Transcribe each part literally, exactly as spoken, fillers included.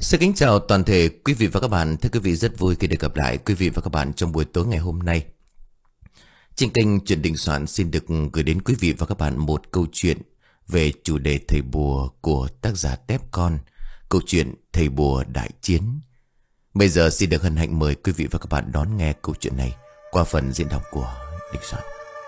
Xin kính chào toàn thể quý vị và các bạn. Thưa quý vị, rất vui khi được gặp lại quý vị và các bạn trong buổi tối ngày hôm nay. Trên kênh Chuyện Đình Soạn xin được gửi đến quý vị và các bạn một câu chuyện về chủ đề thầy bùa của tác giả Tép Con, câu chuyện Thầy Bùa Đại Chiến. Bây giờ xin được hân hạnh mời quý vị và các bạn đón nghe câu chuyện này qua phần diễn đọc của Đình Soạn.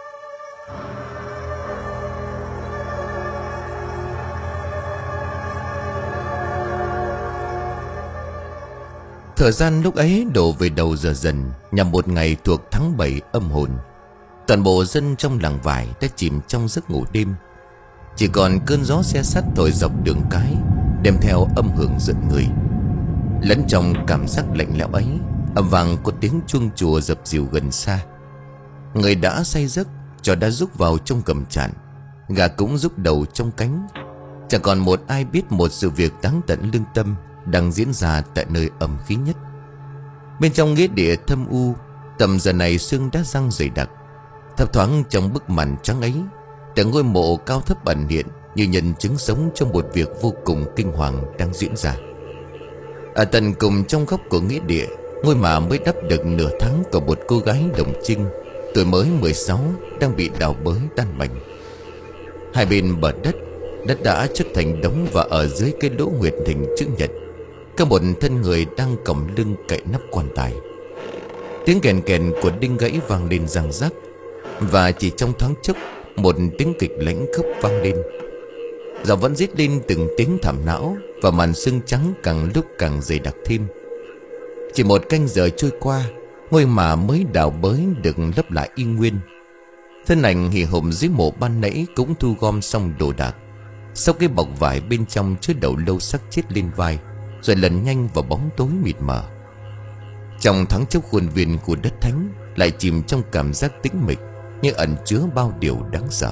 Thời gian lúc ấy đổ về đầu giờ dần, nhằm một ngày thuộc tháng bảy âm hồn. Toàn bộ dân trong làng vải đã chìm trong giấc ngủ đêm. Chỉ còn cơn gió xe sắt thổi dọc đường cái, đem theo âm hưởng giận người. Lẫn trong cảm giác lạnh lẽo ấy, ầm vang có tiếng chuông chùa dập dìu gần xa. Người đã say giấc, chó đã rúc vào trong gầm tràn, gà cũng rúc đầu trong cánh. Chẳng còn một ai biết một sự việc đáng tận lương tâm đang diễn ra tại nơi ẩm khí nhất. Bên trong nghĩa địa thâm u, tầm giờ này sương đã răng dày đặc. Thấp thoáng trong bức màn trắng ấy, từng ngôi mộ cao thấp ẩn hiện như nhân chứng sống trong một việc vô cùng kinh hoàng đang diễn ra. Ở tận cùng trong góc của nghĩa địa, ngôi mộ mới đắp được nửa tháng của một cô gái đồng trinh, tuổi mới mười sáu, đang bị đào bới tan mảnh. Hai bên bờ đất, đất đã chất thành đống, và ở dưới cái lỗ huyệt hình chữ nhật có một thân người đang còng lưng cậy nắp quan tài. Tiếng kèn kèn của đinh gãy vang lên răng rắc, và chỉ trong thoáng chốc một tiếng kịch lãnh khốc vang lên. Giọng vẫn rít lên từng tiếng thảm não, và màn sương trắng càng lúc càng dày đặc thêm. Chỉ một canh giờ trôi qua, ngôi mộ mới đào bới được lấp lại y nguyên. Thân ảnh hì hục dưới mộ ban nãy cũng thu gom xong đồ đạc, sau cái bọc vải bên trong chứa đầu lâu xác chết lên vai, rồi lần nhanh vào bóng tối mịt mờ. Trong thoáng chốc, khuôn viên của đất thánh lại chìm trong cảm giác tĩnh mịch, nhưng ẩn chứa bao điều đáng sợ.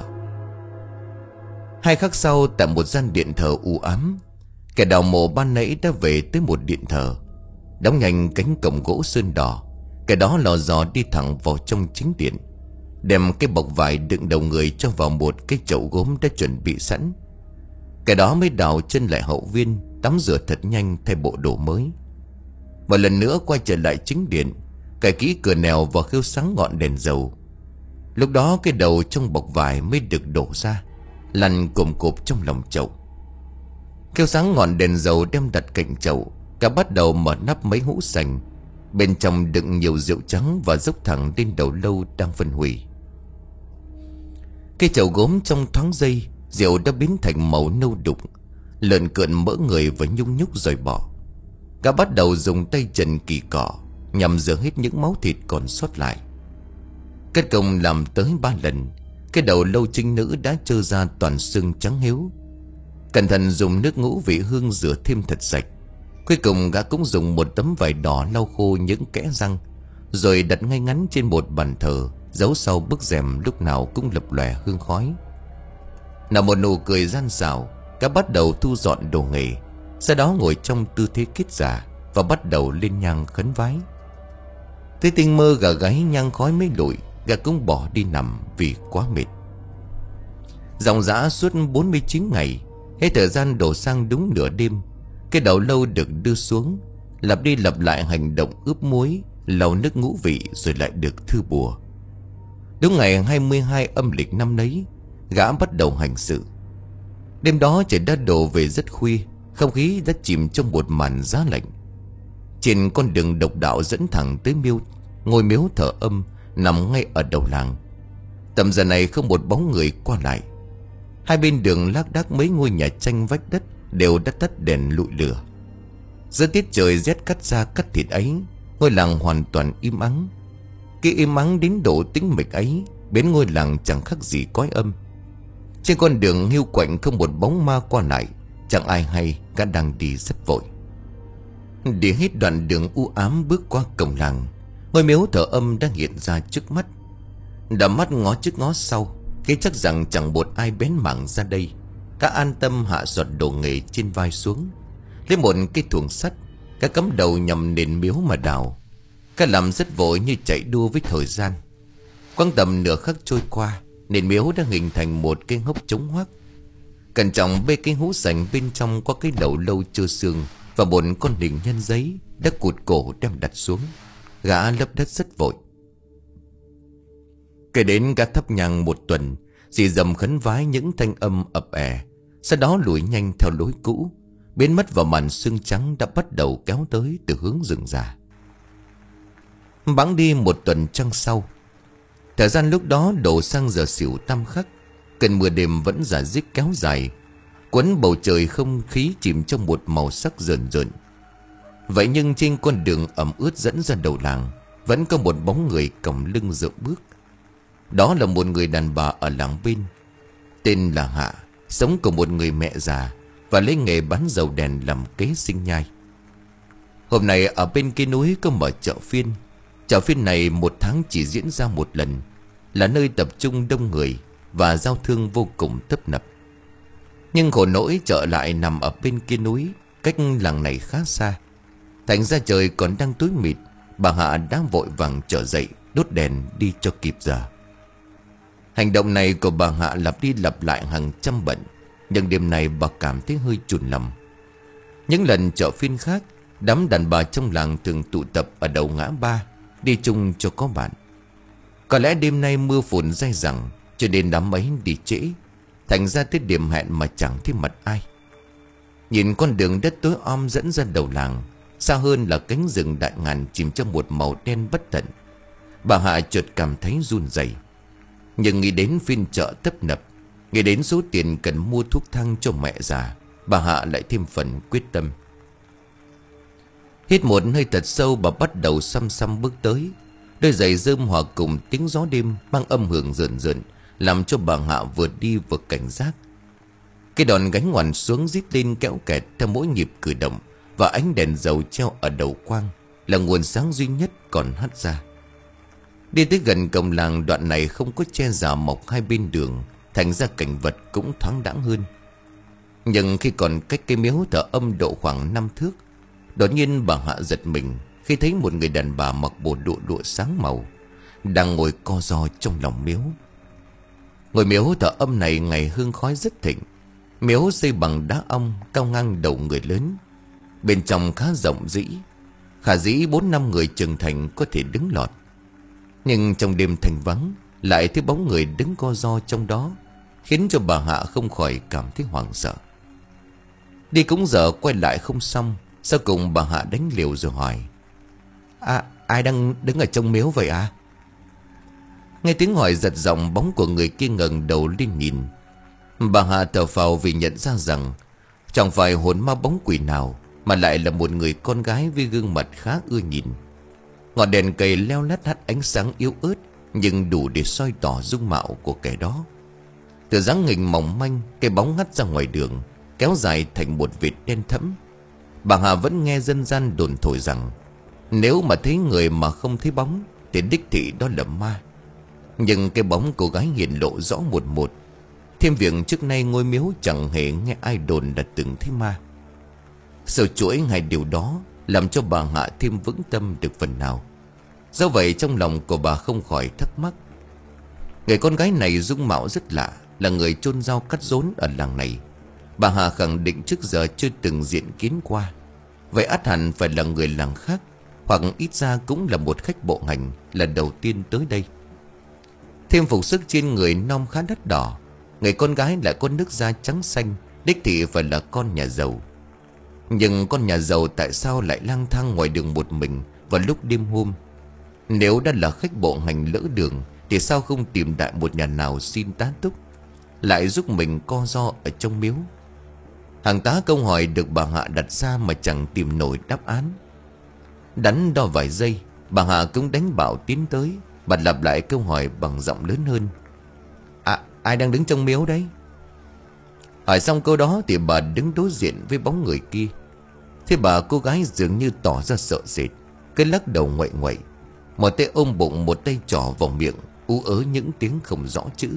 Hai khắc sau, tại một gian điện thờ u ám, kẻ đào mộ ban nãy đã về tới một điện thờ. Đóng nhanh cánh cổng gỗ sơn đỏ, kẻ đó lò dò đi thẳng vào trong chính điện, đem cái bọc vải đựng đầu người cho vào một cái chậu gốm đã chuẩn bị sẵn. Kẻ đó mới đào chân lại hậu viên, tắm rửa thật nhanh thay bộ đồ mới. Một lần nữa quay trở lại chính điện, cài kỹ cửa nẻo và khêu sáng ngọn đèn dầu. Lúc đó cái đầu trong bọc vải mới được đổ ra, lăn cồm cộp trong lòng chậu. Khêu sáng ngọn đèn dầu đem đặt cạnh chậu, cả bắt đầu mở nắp mấy hũ sành. Bên trong đựng nhiều rượu trắng và dốc thẳng lên đầu lâu đang phân hủy. Cái chậu gốm trong thoáng giây, rượu đã biến thành màu nâu đục, lợn cợn mỡ người và nhung nhúc rồi bỏ. Gã bắt đầu dùng tay trần kỳ cọ nhằm rửa hết những máu thịt còn sót lại. Kết công làm tới ba lần, cái đầu lâu trinh nữ đã trơ ra toàn xương trắng hiếu. Cẩn thận dùng nước ngũ vị hương rửa thêm thật sạch. Cuối cùng gã cũng dùng một tấm vải đỏ lau khô những kẽ răng, rồi đặt ngay ngắn trên một bàn thờ, giấu sau bức rèm lúc nào cũng lập lòe hương khói. Nào một nụ cười gian xảo, gã bắt đầu thu dọn đồ nghề, sau đó ngồi trong tư thế kết giả và bắt đầu lên nhang khấn vái. Tới tinh mơ gà gáy nhang khói mới lụi, gã cũng bỏ đi nằm vì quá mệt. Dòng dã suốt bốn mươi chín ngày, hết thời gian đổ sang đúng nửa đêm, cái đầu lâu được đưa xuống, lặp đi lặp lại hành động ướp muối, lau nước ngũ vị, rồi lại được thư bùa. Đúng ngày hai mươi hai âm lịch năm nấy, gã bắt đầu hành sự. Đêm đó trời đã đổ về rất khuya, không khí đã chìm trong một màn giá lạnh. Trên con đường độc đạo dẫn thẳng tới miếu, ngôi miếu thờ âm nằm ngay ở đầu làng. Tầm giờ này không một bóng người qua lại. Hai bên đường lác đác mấy ngôi nhà tranh vách đất đều đã tắt đèn lụi lửa. Giữa tiết trời rét cắt da cắt thịt ấy, ngôi làng hoàn toàn im ắng. Cái im ắng đến độ tĩnh mịch ấy biến ngôi làng chẳng khác gì cõi âm. Trên con đường hiu quạnh không một bóng ma qua lại, chẳng ai hay gã đang đi rất vội. Đi hết đoạn đường u ám bước qua cổng làng, ngôi miếu thờ âm đang hiện ra trước mắt. Đảo mắt ngó trước ngó sau, cái chắc rằng chẳng một ai bén mảng ra đây. Gã an tâm hạ giọt đồ nghề trên vai xuống, lấy một cái thuồng sắt, gã cắm đầu nhằm nền miếu mà đào. Gã làm rất vội như chạy đua với thời gian. Quãng tầm nửa khắc trôi qua, nền miếu đã hình thành một cái hốc trống hoác. Cẩn trọng bê cái hũ sành bên trong có cái đầu lâu trơ xương và một con hình nhân giấy đã cụt cổ đem đặt xuống. Gã lấp đất rất vội. Kể đến gã thắp nhang một tuần, dì dầm khấn vái những thanh âm ập ẻ, sau đó lùi nhanh theo lối cũ, biến mất vào màn sương trắng đã bắt đầu kéo tới từ hướng rừng già. Bẵng đi một tuần trăng sau, thời gian lúc đó đổ sang giờ xỉu tam khắc. Cơn mưa đêm vẫn rả rích kéo dài, quấn bầu trời không khí chìm trong một màu sắc rờn rợn. Vậy nhưng trên con đường ẩm ướt dẫn ra đầu làng, vẫn có một bóng người còng lưng dựa bước. Đó là một người đàn bà ở làng bên, tên là Hạ, sống cùng một người mẹ già và lấy nghề bán dầu đèn làm kế sinh nhai. Hôm nay ở bên kia núi có mở chợ phiên. Chợ phiên này một tháng chỉ diễn ra một lần, là nơi tập trung đông người và giao thương vô cùng tấp nập. Nhưng khổ nỗi chợ lại nằm ở bên kia núi, cách làng này khá xa. Thành ra trời còn đang tối mịt, bà Hạ đã vội vàng trở dậy đốt đèn đi cho kịp giờ. Hành động này của bà Hạ lặp đi lặp lại hàng trăm bận, nhưng đêm này bà cảm thấy hơi chùn lòng. Những lần chợ phiên khác, đám đàn bà trong làng thường tụ tập ở đầu ngã ba, đi chung cho có bạn. Có lẽ đêm nay mưa phùn dai dẳng, cho nên đám ấy đi trễ, thành ra tới điểm hẹn mà chẳng thấy mặt ai. Nhìn con đường đất tối om dẫn ra đầu làng, xa hơn là cánh rừng đại ngàn chìm trong một màu đen bất tận, bà Hạ chợt cảm thấy run rẩy. Nhưng nghĩ đến phiên chợ tấp nập, nghĩ đến số tiền cần mua thuốc thang cho mẹ già, bà Hạ lại thêm phần quyết tâm. Hít một hơi thật sâu, bà bắt đầu xăm xăm bước tới. Đôi giày rơm hòa cùng tiếng gió đêm mang âm hưởng rợn rợn, làm cho bà Hạ vừa đi vừa cảnh giác. Cái đòn gánh ngoằn xuống rít lên kéo kẹt theo mỗi nhịp cử động, và ánh đèn dầu treo ở đầu quang là nguồn sáng duy nhất còn hắt ra. Đi tới gần cổng làng, đoạn này không có che rào mọc hai bên đường, thành ra cảnh vật cũng thoáng đãng hơn. Nhưng khi còn cách cái miếu thờ âm độ khoảng năm thước, đột nhiên bà Hạ giật mình khi thấy một người đàn bà mặc bộ đồ lụa sáng màu đang ngồi co ro trong lòng miếu. Ngôi miếu thờ âm này ngày hương khói rất thịnh. Miếu xây bằng đá ong cao ngang đầu người lớn, bên trong khá rộng rĩ, khả dĩ bốn năm người trưởng thành có thể đứng lọt. Nhưng trong đêm thanh vắng, lại thấy bóng người đứng co ro trong đó, khiến cho bà Hạ không khỏi cảm thấy hoảng sợ. Đi cũng dở quay lại không xong, sau cùng bà Hạ đánh liều rồi hỏi: À, ai đang đứng ở trong miếu vậy à? Nghe tiếng hỏi giật giọng, bóng của người kia ngẩng đầu lên nhìn. Bà Hạ thở phào vì nhận ra rằng chẳng phải hồn ma bóng quỷ nào, mà lại là một người con gái với gương mặt khá ưa nhìn. Ngọn đèn cầy leo lắt hắt ánh sáng yếu ớt, nhưng đủ để soi tỏ dung mạo của kẻ đó. Từ dáng hình mỏng manh, cái bóng hắt ra ngoài đường, kéo dài thành một vệt đen thẫm. Bà Hà vẫn nghe dân gian đồn thổi rằng nếu mà thấy người mà không thấy bóng thì đích thị đó là ma. Nhưng cái bóng cô gái hiện lộ rõ một một. Thêm việc trước nay ngôi miếu chẳng hề nghe ai đồn là từng thấy ma. Sự chuỗi hai điều đó làm cho bà Hạ thêm vững tâm được phần nào. Do vậy trong lòng của bà không khỏi thắc mắc. Người con gái này dung mạo rất lạ, là người chôn rau cắt rốn ở làng này. Bà Hà khẳng định trước giờ chưa từng diện kiến qua. Vậy ắt hẳn phải là người làng khác, hoặc ít ra cũng là một khách bộ hành lần đầu tiên tới đây. Thêm phục sức trên người non khá đắt đỏ, người con gái lại có nước da trắng xanh, đích thị phải là con nhà giàu. Nhưng con nhà giàu tại sao lại lang thang ngoài đường một mình vào lúc đêm hôm? Nếu đã là khách bộ hành lỡ đường thì sao không tìm đại một nhà nào xin tá túc, lại giúp mình co ro ở trong miếu? Hàng tá câu hỏi được bà Hạ đặt ra mà chẳng tìm nổi đáp án. Đắn đo vài giây, bà Hạ cũng đánh bảo tiến tới. Bà lặp lại câu hỏi bằng giọng lớn hơn: À, ai đang đứng trong miếu đấy? Hỏi xong câu đó thì bà đứng đối diện với bóng người kia. Thế bà cô gái dường như tỏ ra sợ sệt, cứ lắc đầu nguậy nguậy, một tay ôm bụng, một tay trỏ vào miệng, ú ớ những tiếng không rõ chữ.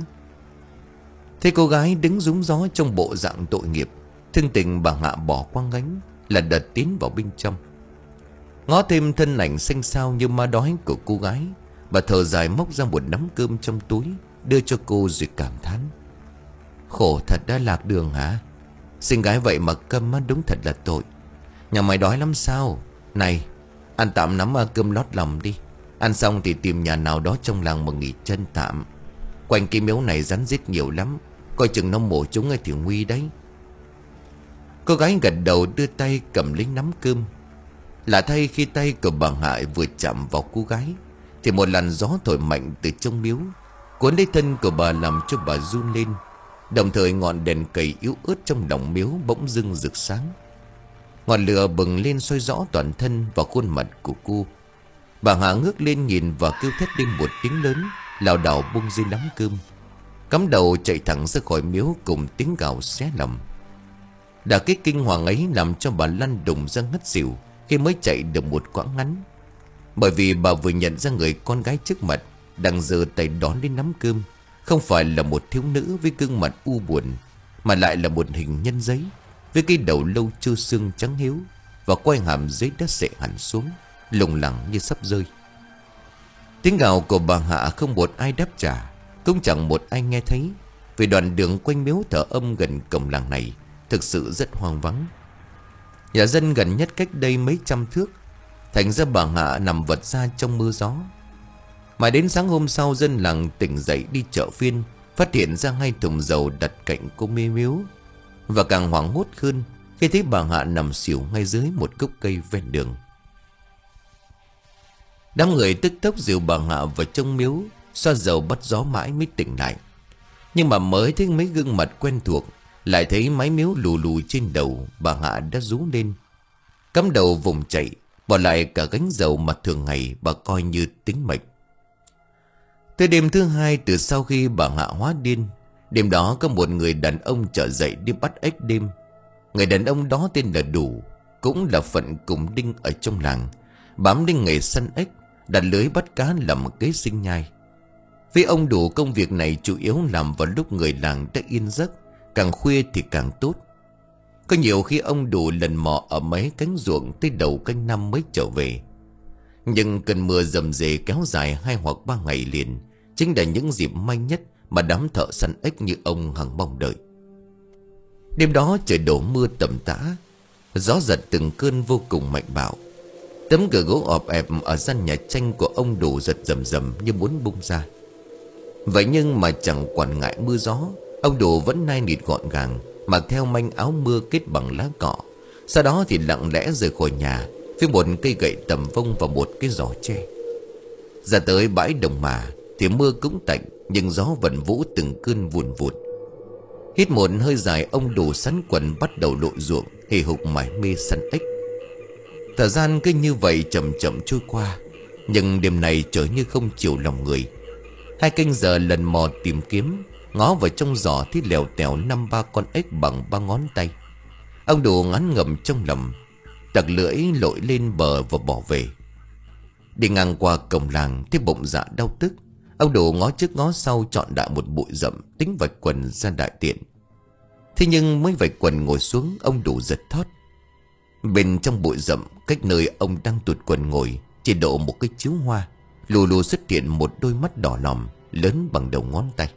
Thế cô gái đứng rúng gió trong bộ dạng tội nghiệp, thương tình bà Hạ bỏ qua ngánh, là đợt tiến vào bên trong. Ngó thêm thân ảnh xanh xao như ma đói của cô gái, bà thở dài móc ra một nắm cơm trong túi đưa cho cô rồi cảm thán: Khổ thật đã lạc đường hả? Xinh gái vậy mà câm á, đúng thật là tội. Nhà mày đói lắm sao? Này, ăn tạm nắm uh, cơm lót lòng đi. Ăn xong thì tìm nhà nào đó trong làng mà nghỉ chân tạm. Quanh cái miếu này rắn rết nhiều lắm, coi chừng nó mổ chúng thì nguy đấy. Cô gái gật đầu đưa tay cầm lấy nắm cơm. Lạ thay khi tay của bà Hạ vừa chạm vào cô gái thì một làn gió thổi mạnh từ trong miếu, cuốn lấy thân của bà làm cho bà run lên. Đồng thời ngọn đèn cầy yếu ớt trong lòng miếu bỗng dưng rực sáng. Ngọn lửa bừng lên soi rõ toàn thân và khuôn mặt của cô. Bà Hạ ngước lên nhìn và kêu thét lên một tiếng lớn, lảo đảo buông dây nắm cơm, cắm đầu chạy thẳng ra khỏi miếu cùng tiếng gào xé lòng. Đả kích kinh hoàng ấy làm cho bà lăn đùng ra ngất xỉu khi mới chạy được một quãng ngắn. Bởi vì bà vừa nhận ra người con gái trước mặt đang giơ tay đón lên nắm cơm không phải là một thiếu nữ với gương mặt u buồn, mà lại là một hình nhân giấy với cái đầu lâu trơ xương trắng hiếu và quai hàm dưới đất sệ hẳn xuống, lủng lẳng như sắp rơi. Tiếng gào của bà Hạ không một ai đáp trả, cũng chẳng một ai nghe thấy, vì đoạn đường quanh miếu thờ âm gần cổng làng này thực sự rất hoang vắng. Nhà dân gần nhất cách đây mấy trăm thước, thành ra bà Hạ nằm vật ra trong mưa gió. Mà đến sáng hôm sau, dân làng tỉnh dậy đi chợ phiên, phát hiện ra hai thùng dầu đặt cạnh cô mê miếu, và càng hoảng hốt hơn khi thấy bà Hạ nằm xỉu ngay dưới một gốc cây ven đường. Đám người tức tốc dìu bà Hạ vào trong miếu, xoa dầu bắt gió mãi mới tỉnh lại. Nhưng mà mới thấy mấy gương mặt quen thuộc, lại thấy mái miếu lù lù trên đầu, bà Hạ đã rú lên, cắm đầu vùng chạy, bỏ lại cả gánh dầu mà thường ngày bà coi như tính mệnh. Tới đêm thứ hai từ sau khi bà Hạ hóa điên, đêm đó có một người đàn ông trở dậy đi bắt ếch đêm. Người đàn ông đó tên là Đủ, cũng là phận cùng đinh ở trong làng, bám đến nghề săn ếch, đặt lưới bắt cá làm kế sinh nhai. Vì ông Đủ công việc này chủ yếu làm vào lúc người làng đã yên giấc, càng khuya thì càng tốt. Có nhiều khi ông Đủ lần mò ở mấy cánh ruộng tới đầu canh năm mới trở về. Nhưng cơn mưa rầm rề kéo dài hai hoặc ba ngày liền chính là những dịp may nhất mà đám thợ săn ếch như ông hằng mong đợi. Đêm đó trời đổ mưa tầm tã, gió giật từng cơn vô cùng mạnh bạo. Tấm cửa gỗ ọp ẹp ở gian nhà tranh của ông Đủ giật rầm rầm như muốn bung ra. Vậy nhưng mà chẳng quản ngại mưa gió, ông Đủ vẫn nai nịt gọn gàng, mặc theo manh áo mưa kết bằng lá cọ. Sau đó thì lặng lẽ rời khỏi nhà với một cây gậy tầm vông và một cái giỏ tre. Ra tới bãi đồng mà thì mưa cũng tạnh, nhưng gió vẫn vũ từng cơn vùn vụt. Hít một hơi dài, ông Đủ sắn quần bắt đầu lội ruộng, hì hục mải mê săn ếch. Thời gian cứ như vậy chậm chậm trôi qua, nhưng đêm này trở như không chiều lòng người. Hai canh giờ lần mò tìm kiếm, ngó vào trong giỏ thì lèo tèo năm ba con ếch bằng ba ngón tay. Ông Đủ ngán ngẩm trong lòng, tặc lưỡi lội lên bờ và bỏ về. Đi ngang qua cổng làng thấy bụng dạ đau tức, ông Đủ ngó trước ngó sau chọn đại một bụi rậm, tính vạch quần ra đại tiện. Thế nhưng mới vạch quần ngồi xuống, ông Đủ giật thót. Bên trong bụi rậm, cách nơi ông đang tuột quần ngồi chỉ độ một cái chiếu hoa, lù lù xuất hiện một đôi mắt đỏ lòm lớn bằng đầu ngón tay.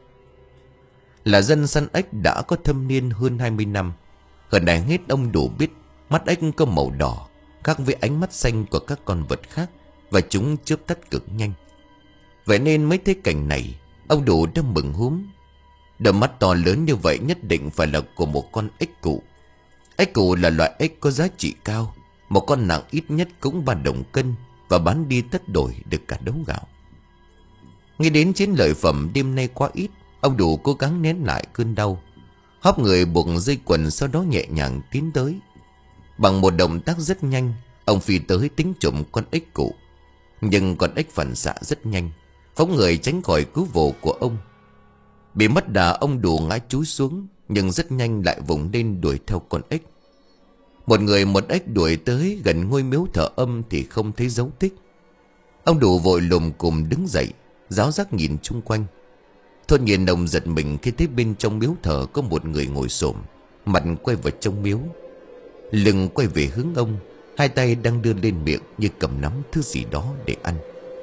Là dân săn ếch đã có thâm niên hơn hai mươi năm. Hơn này hết, ông Đủ biết mắt ếch có màu đỏ, khác với ánh mắt xanh của các con vật khác, và chúng chớp tắt cực nhanh. Vậy nên mới thấy cảnh này, ông Đủ đã mừng húm. Đôi mắt to lớn như vậy nhất định phải là của một con ếch cụ. Ếch cụ là loại ếch có giá trị cao, một con nặng ít nhất cũng ba đồng cân, và bán đi tất đổi được cả đấu gạo. Nghĩ đến chiến lợi phẩm đêm nay quá ít, ông Đủ cố gắng nén lại cơn đau, hóp người buộc dây quần, sau đó nhẹ nhàng tiến tới. Bằng một động tác rất nhanh, ông phi tới tính trộm con ếch cụ. Nhưng con ếch phản xạ rất nhanh, phóng người tránh khỏi cứu vồ của ông. Bị mất đà, ông Đủ ngã chúi xuống, nhưng rất nhanh lại vùng lên đuổi theo con ếch. Một người một ếch đuổi tới gần ngôi miếu thờ âm thì không thấy dấu tích. Ông Đủ vội lùm cùm đứng dậy, ráo rác nhìn chung quanh. Thôn nhiên ông giật mình khi thấy bên trong miếu thờ có một người ngồi xổm, mặt quay vào trong miếu, lưng quay về hướng ông, hai tay đang đưa lên miệng như cầm nắm thứ gì đó để ăn.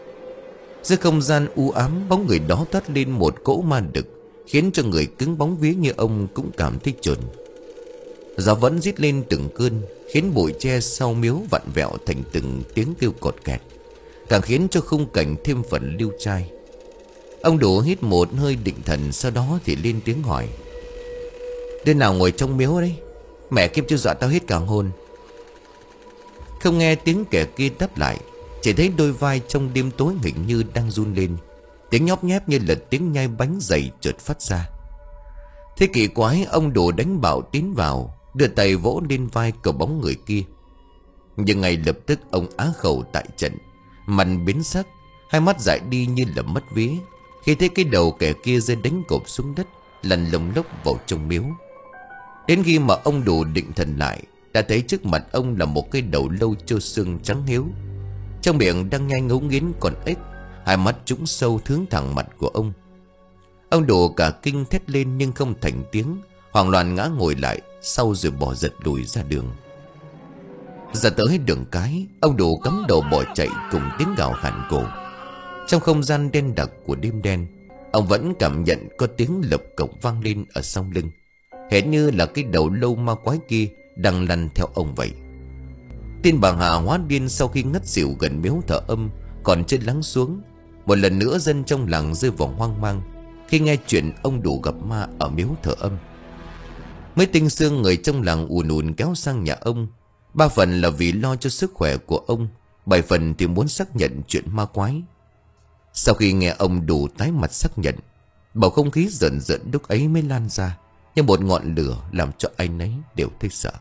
Giữa không gian u ám, bóng người đó toát lên một cỗ ma đực, khiến cho người cứng bóng vía như ông cũng cảm thấy chồn. Gió vẫn rít lên từng cơn, khiến bụi tre sau miếu vặn vẹo thành từng tiếng kêu cột kẹt, càng khiến cho khung cảnh thêm phần lưu trai. Ông Đủ hít một hơi định thần, sau đó thì lên tiếng hỏi: "Đứa nào ngồi trong miếu đấy? Mẹ kiếp chưa dọa tao hết cả hồn." Không nghe tiếng kẻ kia đáp lại, chỉ thấy đôi vai trong đêm tối hình như đang run lên. Tiếng nhóp nhép như là tiếng nhai bánh dày chợt phát ra. Thế kỳ quái, ông Đủ đánh bảo tiến vào, đưa tay vỗ lên vai cậu bóng người kia. Nhưng ngay lập tức ông á khẩu tại trận, mặt biến sắc, hai mắt dại đi như là mất vía khi thấy cái đầu kẻ kia rơi đánh cộp xuống đất, lăn lông lốc vào trong miếu. Đến khi mà ông Đủ định thần lại, đã thấy trước mặt ông là một cái đầu lâu trơ xương trắng hiếu, trong miệng đang nhai ngấu nghiến con ếch, hai mắt trũng sâu hướng thẳng mặt của ông. Ông Đủ cả kinh thét lên nhưng không thành tiếng, hoảng loạn ngã ngồi lại sau rồi bỏ giật lùi ra đường. Ra tới đường cái, ông Đủ cắm đầu bỏ chạy cùng tiếng gào hàn cổ. Trong không gian đen đặc của đêm đen, ông vẫn cảm nhận có tiếng lộc cộc vang lên ở sau lưng, hệt như là cái đầu lâu ma quái kia đang lăn theo ông vậy. Tin bà Hà hóa điên sau khi ngất xỉu gần miếu thờ âm còn chưa lắng xuống. Một lần nữa dân trong làng rơi vào hoang mang khi nghe chuyện ông Đủ gặp ma ở miếu thờ âm. Mấy tinh xương người trong làng ùn ùn kéo sang nhà ông, ba phần là vì lo cho sức khỏe của ông, bảy phần thì muốn xác nhận chuyện ma quái. Sau khi nghe ông Đủ tái mặt xác nhận, bầu không khí rợn rợn lúc ấy mới lan ra như một ngọn lửa, làm cho ai nấy đều thấy sợ.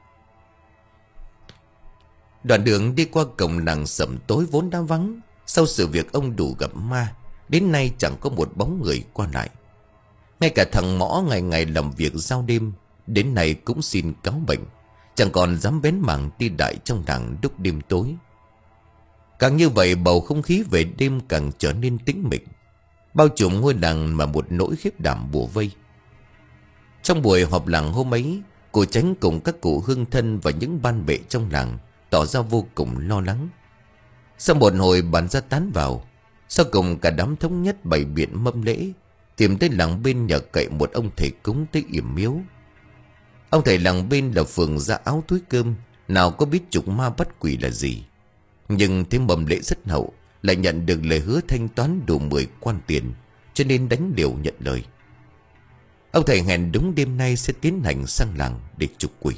Đoạn đường đi qua cổng làng sầm tối vốn đã vắng. Sau sự việc ông Đủ gặp ma, đến nay chẳng có một bóng người qua lại. Ngay cả thằng Mõ ngày ngày làm việc giao đêm, đến nay cũng xin cáo bệnh, chẳng còn dám bén mảng đi đại trong làng lúc đêm tối. Càng như vậy, bầu không khí về đêm càng trở nên tĩnh mịch, bao trùm ngôi làng mà một nỗi khiếp đảm bủa vây. Trong buổi họp làng hôm ấy, cụ Chánh cùng các cụ hương thân và những ban bệ trong làng tỏ ra vô cùng lo lắng. Sau một hồi bàn ra tán vào, sau cùng cả đám thống nhất bày biện mâm lễ, tìm tới làng bên nhờ cậy một ông thầy cúng tới yểm miếu. Ông thầy làng bên là phường ra áo túi cơm, nào có biết trục ma bắt quỷ là gì. Nhưng thế mầm lễ rất hậu, lại nhận được lời hứa thanh toán đủ mười quan tiền, cho nên đánh liều nhận lời. Ông thầy hẹn đúng đêm nay sẽ tiến hành sang làng để trục quỷ.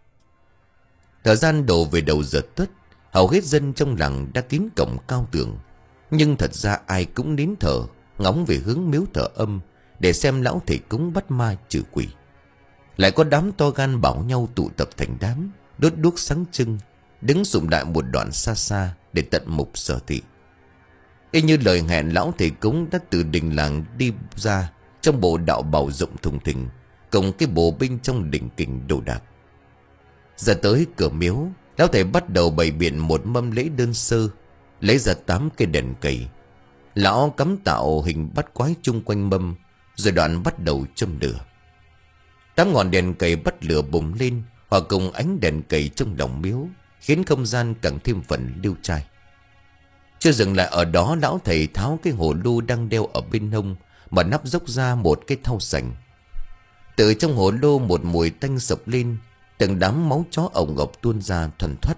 Thời gian đổ về đầu giờ Tuất, hầu hết dân trong làng đã kín cổng cao tường, nhưng thật ra ai cũng nín thở ngóng về hướng miếu thờ âm để xem lão thầy cúng bắt ma trừ quỷ. Lại có đám to gan bảo nhau tụ tập thành đám, đốt đuốc sáng trưng, đứng sụm đại một đoạn xa xa để tận mục sở thị. Y như lời hẹn, lão thầy cúng đã từ đình làng đi ra trong bộ đạo bào rộng thùng thình, cùng cái bộ binh trong đỉnh kình đồ đạc. Ra tới cửa miếu, lão thầy bắt đầu bày biện một mâm lễ đơn sơ, lấy ra tám cây đèn cầy. Lão cắm tạo hình bắt quái chung quanh mâm, rồi đoạn bắt đầu châm lửa. Tám ngọn đèn cầy bắt lửa bùng lên, hòa cùng ánh đèn cầy trong lòng miếu, khiến không gian càng thêm phần lưu trai. Chưa dừng lại ở đó, lão thầy tháo cái hồ lô đang đeo ở bên hông mà nắp dốc ra một cái thau sành. Từ trong hồ lô một mùi tanh sộc lên, từng đám máu chó ổng ộc tuôn ra thuần thoắt.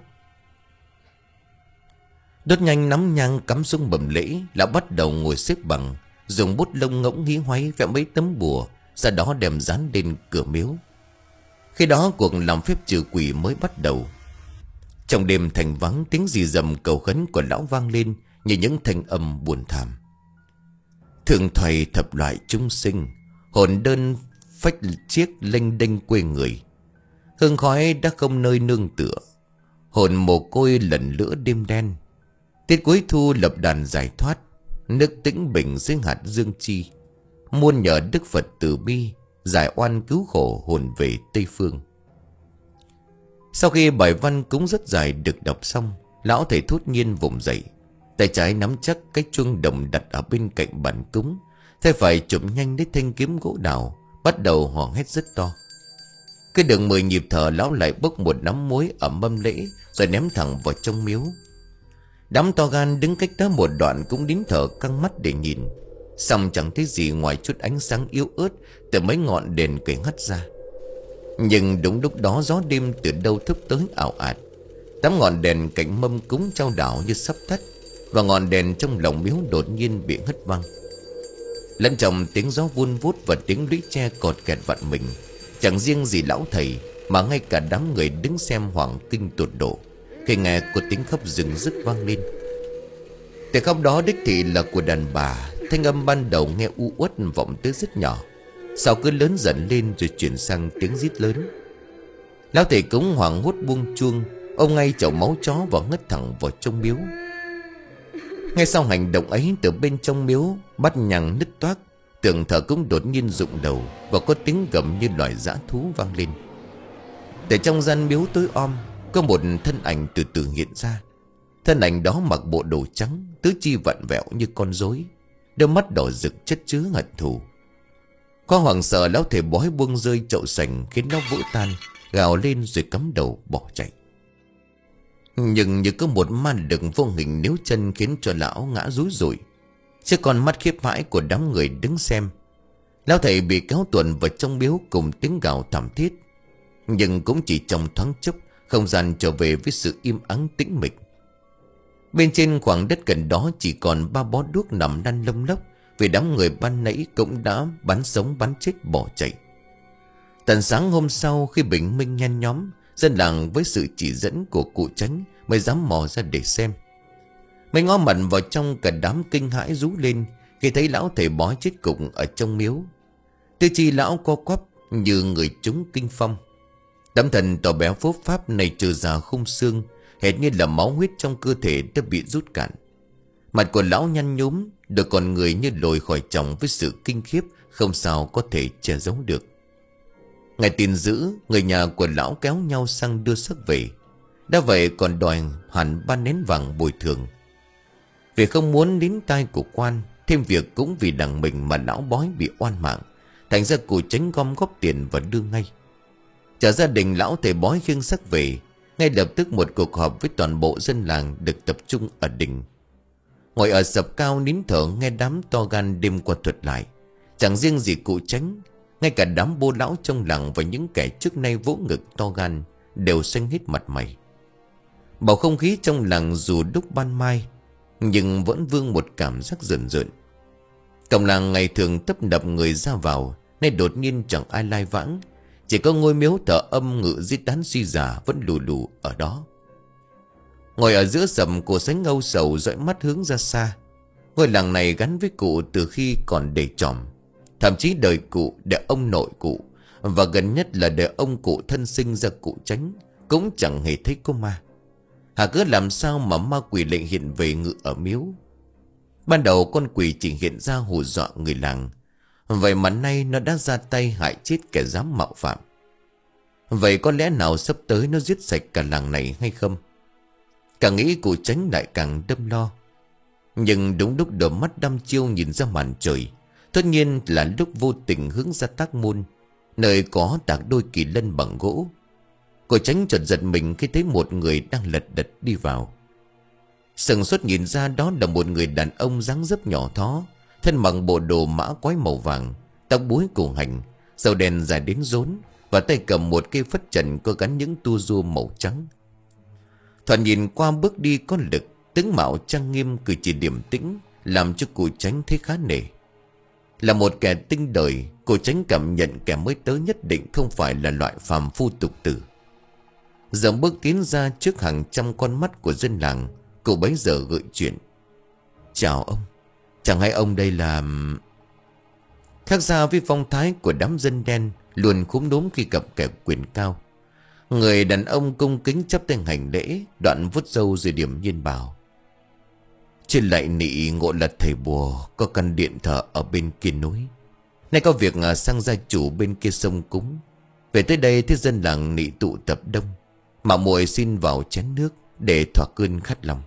Đốt nhanh nắm nhang cắm xuống bầm lễ, lão bắt đầu ngồi xếp bằng, dùng bút lông ngỗng hí hoáy vẽ mấy tấm bùa, sau đó đem dán lên cửa miếu. Khi đó cuộc làm phép trừ quỷ mới bắt đầu. Trong đêm thành vắng, tiếng rì rầm cầu khấn của lão vang lên như những thanh âm buồn thảm. Thường thoại thập loại chúng sinh, hồn đơn phách chiếc lênh đênh quê người. Hương khói đã không nơi nương tựa, hồn mồ côi lần lữa đêm đen. Tiết cuối thu lập đàn giải thoát, nước tĩnh bình dưới hạt dương chi. Muôn nhờ Đức Phật từ bi, giải oan cứu khổ hồn về Tây Phương. Sau khi bài văn cúng rất dài được đọc xong, lão thầy thốt nhiên vùng dậy, tay trái nắm chắc cái chuông đồng đặt ở bên cạnh bàn cúng, tay phải chụm nhanh lấy thanh kiếm gỗ đào, bắt đầu hò hét rất to. Cứ được mười nhịp thở, lão lại bốc một nắm muối ở mâm lễ rồi ném thẳng vào trong miếu. Đám to gan đứng cách đó một đoạn cũng nín thở căng mắt để nhìn, xong chẳng thấy gì ngoài chút ánh sáng yếu ớt từ mấy ngọn đèn cầy hắt ra. Nhưng đúng lúc đó gió đêm từ đâu thốc tới ảo ạt. Tám ngọn đèn cạnh mâm cúng trao đảo như sắp tắt, và ngọn đèn trong lồng miếu đột nhiên bị hất văng. Lẫn trong tiếng gió vun vút và tiếng lũy tre cọt kẹt vặn mình, chẳng riêng gì lão thầy mà ngay cả đám người đứng xem hoảng kinh tột độ khi nghe có tiếng khóc rừng rức vang lên. Tiếng khóc đó đích thị là của đàn bà. Thanh âm ban đầu nghe u uất vọng tới rất nhỏ, sau cứ lớn dần lên rồi chuyển sang tiếng rít lớn. Lão thầy cúng hoảng hốt buông chuông, ông ngay chậu máu chó và ngất thẳng vào trong miếu. Ngay sau hành động ấy, từ bên trong miếu bát nhang nứt toác, tường thờ cũng đột nhiên rụng đầu và có tiếng gầm như loài dã thú vang lên. Từ trong gian miếu tối om, có một thân ảnh từ từ hiện ra. Thân ảnh đó mặc bộ đồ trắng, tứ chi vặn vẹo như con rối, đôi mắt đỏ rực chất chứa hận thù. Qua hoảng sợ, lão thầy bói buông rơi chậu sành khiến nó vỡ tan, gào lên rồi cắm đầu bỏ chạy. Nhưng như có một ma lực vô hình níu chân khiến cho lão ngã rúi rủi. Chứ con mắt khiếp hãi của đám người đứng xem, lão thầy bị kéo tuồn vào trong miếu cùng tiếng gào thảm thiết. Nhưng cũng chỉ trong thoáng chốc, không gian trở về với sự im ắng tĩnh mịch. Bên trên khoảng đất gần đó chỉ còn ba bó đuốc nằm lăn lông lốc, vì đám người ban nãy cũng đã bắn sống bắn chết bỏ chạy. Tận sáng hôm sau, khi bình minh nhen nhóm, dân làng với sự chỉ dẫn của cụ Chánh mới dám mò ra để xem. Mấy ngó mặt vào trong, cả đám kinh hãi rú lên khi thấy lão thầy bói chết cục ở trong miếu. Tư chi lão co quắp như người trúng kinh phong. Tấm thần to béo phốp pháp này trừ ra khung xương, hệt như là máu huyết trong cơ thể đã bị rút cạn. Mặt của lão nhăn nhúm, đôi con người như lồi khỏi chồng với sự kinh khiếp không sao có thể che giấu được. Ngày tin dữ, người nhà của lão kéo nhau sang đưa xác về. Đã vậy còn đòi hẳn ba nén vàng bồi thường. Vì không muốn đến tai của quan, thêm việc cũng vì đằng mình mà lão bói bị oan mạng, thành ra cụ Chánh gom góp tiền và đưa ngay. Cả gia đình lão thầy bói khiêng xác về. Ngay lập tức một cuộc họp với toàn bộ dân làng được tập trung ở đình. Ngồi ở sập cao nín thở nghe đám to gan đêm qua thuật lại. Chẳng riêng gì cụ Chánh, ngay cả đám bô lão trong làng và những kẻ trước nay vỗ ngực to gan đều xanh hết mặt mày. Bầu không khí trong làng dù lúc ban mai, nhưng vẫn vương một cảm giác rợn rợn. Cổng làng ngày thường tấp nập người ra vào, nay đột nhiên chẳng ai lai vãng. Chỉ có ngôi miếu thờ âm ngự giết đán suy giả vẫn lù lù ở đó. Ngồi ở giữa sầm, cụ Sánh âu sầu dõi mắt hướng ra xa. Ngôi làng này gắn với cụ từ khi còn để tròm. Thậm chí đời cụ, để ông nội cụ, và gần nhất là để ông cụ thân sinh ra cụ Chánh, cũng chẳng hề thấy có ma. Hà cứ làm sao mà ma quỷ lại hiện về ngự ở miếu. Ban đầu con quỷ chỉ hiện ra hù dọa người làng, vậy mà nay nó đã ra tay hại chết kẻ dám mạo phạm. Vậy có lẽ nào sắp tới nó giết sạch cả làng này hay không? Càng nghĩ cụ Chánh lại càng đâm lo. Nhưng đúng lúc đôi mắt đăm chiêu nhìn ra màn trời, tất nhiên là lúc vô tình hướng ra Tác Môn, nơi có tạc đôi kỳ lân bằng gỗ. Cụ Chánh chợt giật mình khi thấy một người đang lật đật đi vào. Sừng sốt nhìn ra đó là một người đàn ông dáng dấp nhỏ thó, thân mặc bộ đồ mã quái màu vàng, tóc búi cổ hành, râu đen dài đến rốn, và tay cầm một cây phất trần có gắn những tua rua màu trắng. Thoạt nhìn qua bước đi có lực, tướng mạo trang nghiêm, cử chỉ điềm tĩnh, làm cho cụ Chánh thấy khá nể. Là một kẻ tinh đời, cụ Chánh cảm nhận kẻ mới tới nhất định không phải là loại phàm phu tục tử. Giờ bước tiến ra trước hàng trăm con mắt của dân làng, cụ bấy giờ gợi chuyện. Chào ông, chẳng hay ông đây là... Khác ra với phong thái của đám dân đen luôn khúm núm khi gặp kẻ quyền cao, người đàn ông cung kính chắp tay hành lễ, đoạn vuốt râu rồi điềm nhiên bảo: trên lại nị ngộ là thầy bùa, có căn điện thờ ở bên kia núi. Nay có việc sang gia chủ bên kia sông cúng, về tới đây thế dân làng nị tụ tập đông, mà muội xin vào chén nước để thỏa cơn khát lòng.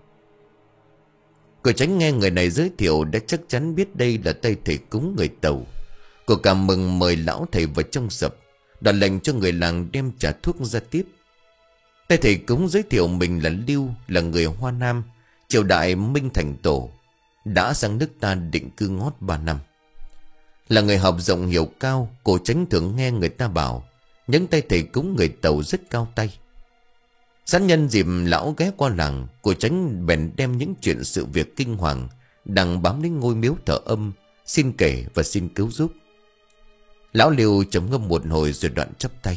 Cô Chánh nghe người này giới thiệu đã chắc chắn biết đây là tay thầy cúng người Tàu. Cô cảm mừng mời lão thầy vào trong sập, đặt lệnh cho người làng đem trà thuốc ra tiếp. Tay thầy cúng giới thiệu mình là Lưu, là người Hoa Nam, triều đại Minh Thành Tổ, đã sang nước ta định cư ngót ba năm. Là người học rộng hiểu cao, cô Chánh thường nghe người ta bảo những tay thầy cúng người Tàu rất cao tay. Sẵn nhân dịp lão ghé qua làng, cụ Tránh bèn đem những chuyện sự việc kinh hoàng đang bám đến ngôi miếu thờ âm xin kể và xin cứu giúp. Lão Liêu trầm ngâm một hồi rồi đoạn chắp tay: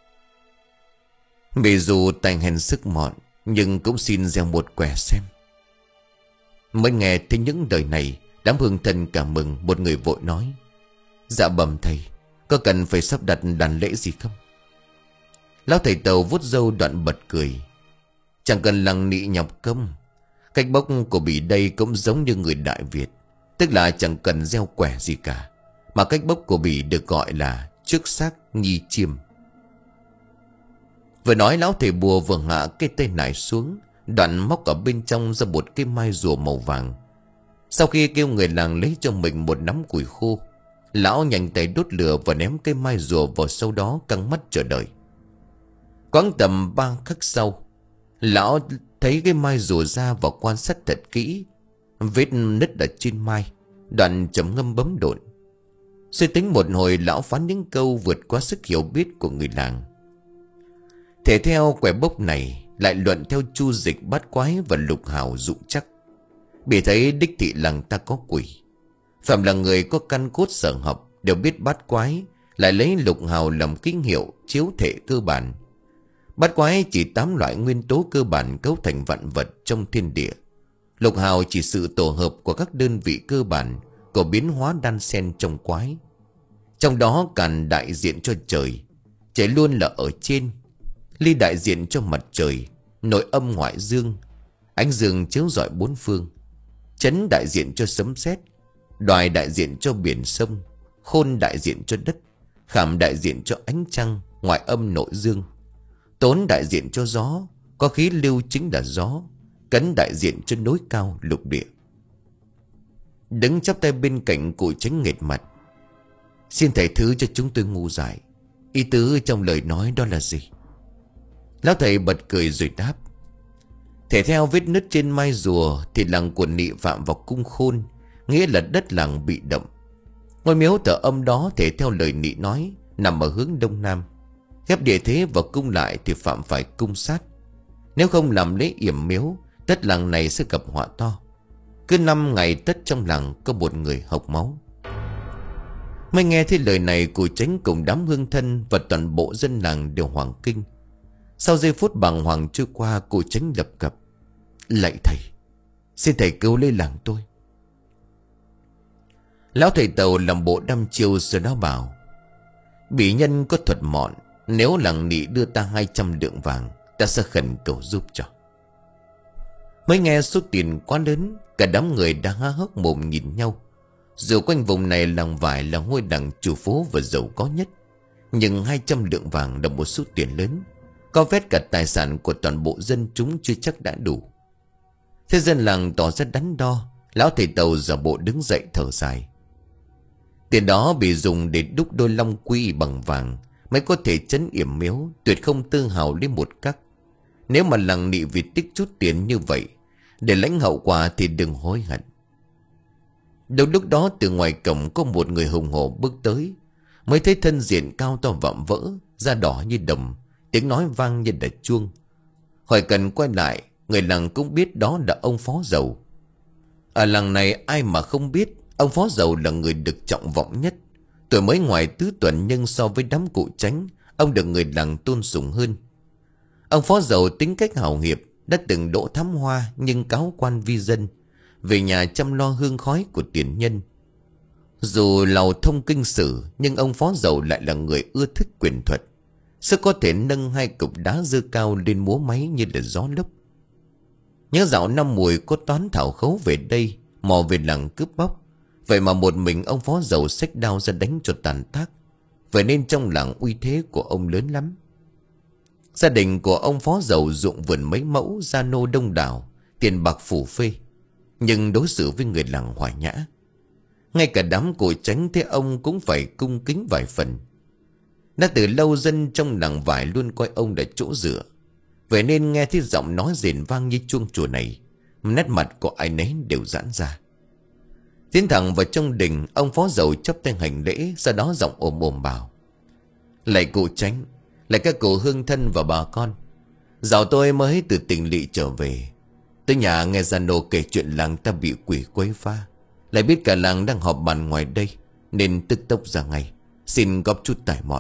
"Vì dù tài hèn sức mọn, nhưng cũng xin gieo một quẻ xem." Mới nghe thấy những lời này, đám hương thân cảm mừng. Một người vội nói: "Dạ bẩm thầy, có cần phải sắp đặt đàn lễ gì không?" Lão thầy Tàu vuốt râu đoạn bật cười: "Chẳng cần lằng nị nhọc công. Cách bốc của Bỉ đây cũng giống như người Đại Việt, tức là chẳng cần gieo quẻ gì cả, mà cách bốc của Bỉ được gọi là trước xác nghi chiêm." Vừa nói, lão thầy bùa vừa hạ cái tay nải xuống, đoạn móc ở bên trong ra một cái mai rùa màu vàng. Sau khi kêu người làng lấy cho mình một nắm củi khô, lão nhanh tay đốt lửa và ném cái mai rùa vào, sau đó căng mắt chờ đợi. Quãng tầm ba khắc sau, lão thấy cái mai rùa ra và quan sát thật kỹ vết nứt ở trên mai, đoạn trầm ngâm bấm độn. Suy tính một hồi, lão phán những câu vượt qua sức hiểu biết của người làng. Thể theo quẻ bốc này lại luận theo chu dịch, bát quái và lục hào dụ chắc. Bị thấy đích thị làng ta có quỷ. Phạm là người có căn cốt sở học đều biết bát quái, lại lấy lục hào làm kính hiệu chiếu thể cơ bản. Bát quái chỉ tám loại nguyên tố cơ bản cấu thành vạn vật trong thiên địa. Lục hào chỉ sự tổ hợp của các đơn vị cơ bản của biến hóa đan xen trong quái. Trong đó càn đại diện cho trời, trời luôn là ở trên. Ly đại diện cho mặt trời, nội âm ngoại dương, ánh dương chiếu rọi bốn phương. Chấn đại diện cho sấm sét, đoài đại diện cho biển sông, khôn đại diện cho đất, khảm đại diện cho ánh trăng, ngoại âm nội dương. Tốn đại diện cho gió, có khí lưu chính là gió. Cấn đại diện cho núi cao lục địa. Đứng chắp tay bên cạnh, cụ Tránh nghệt mặt: "Xin thầy thứ cho chúng tôi ngu dại, ý tứ trong lời nói đó là gì?" Lão thầy bật cười rồi đáp: "Thể theo vết nứt trên mai rùa thì làng của Nị phạm vào cung khôn, nghĩa là đất làng bị động. Ngôi miếu thờ âm đó thể theo lời Nị nói nằm ở hướng đông nam. Ghép địa thế và cung lại thì phạm phải cung sát. Nếu không làm lễ yểm miếu, tất làng này sẽ gặp họa to. Cứ năm ngày tất trong làng có một người hộc máu." Mới nghe thấy lời này, cụ Tránh cùng đám hương thân và toàn bộ dân làng đều hoảng kinh. Sau giây phút bàng hoàng trôi qua, cụ Tránh lập cập: "Lạy thầy, xin thầy cứu lấy làng tôi." Lão thầy Tàu làm bộ đăm chiêu rồi đó bảo: "Bỉ nhân có thuật mọn, nếu làng Nị đưa ta hai trăm lượng vàng, ta sẽ khẩn cầu giúp cho." Mới nghe số tiền quá lớn, cả đám người đã há hốc mồm nhìn nhau. Dù quanh vùng này làng vải là ngôi làng chủ phố và giàu có nhất, nhưng hai trăm lượng vàng là một số tiền lớn, có vét cả tài sản của toàn bộ dân chúng chưa chắc đã đủ. Thế dân làng tỏ ra đắn đo. Lão thầy Tàu giả bộ đứng dậy thở dài: "Tiền đó bị dùng để đúc đôi long quy bằng vàng mới có thể trấn yểm miếu, tuyệt không tư hào lấy một cắc. Nếu mà làng Nị vì tích chút tiền như vậy để lãnh hậu quả thì đừng hối hận." Đúng lúc đó, từ ngoài cổng có một người hùng hổ bước tới. Mới thấy thân diện cao to vạm vỡ, da đỏ như đồng, tiếng nói vang như đạch chuông. Khỏi cần quay lại, người làng cũng biết đó là ông Phó Dầu. Ở làng này ai mà không biết, ông Phó Dầu là người được trọng vọng nhất. Tuổi mới ngoài tứ tuần, nhưng so với đám cụ Tránh, ông được người làng tôn sùng hơn. Ông Phó Dầu tính cách hào hiệp, đã từng đỗ thám hoa nhưng cáo quan vi dân, về nhà chăm lo hương khói của tiền nhân. Dù lầu thông kinh sử, nhưng ông Phó Dầu lại là người ưa thích quyền thuật, sức có thể nâng hai cục đá dơ cao lên múa máy như là gió lốc. Nhớ dạo năm mùi có toán thảo khấu về đây, mò về làng cướp bóc. Vậy mà một mình ông Phó Dầu xách đao ra đánh cho tàn tác. Vậy nên trong làng uy thế của ông lớn lắm. Gia đình của ông Phó Dầu ruộng vườn mấy mẫu, gia nô đông đảo, tiền bạc phủ phê, nhưng đối xử với người làng hòa nhã. Ngay cả đám cụ Tránh thế ông cũng phải cung kính vài phần. Đã từ lâu dân trong làng vải luôn coi ông là chỗ dựa. Vậy nên nghe thấy giọng nói rền vang như chuông chùa này, nét mặt của ai nấy đều giãn ra. Tiến thẳng vào trong đình, ông Phó Dầu chắp tay hành lễ, sau đó giọng ồm ồm bảo: "Lạy cụ Tránh, Lại các cụ hương thân và bà con. Dạo tôi mới từ tỉnh lỵ trở về. Tới nhà nghe gia nô kể chuyện làng ta bị quỷ quấy phá. Lại biết cả làng đang họp bàn ngoài đây, nên tức tốc ra ngay, xin góp chút tài mọn.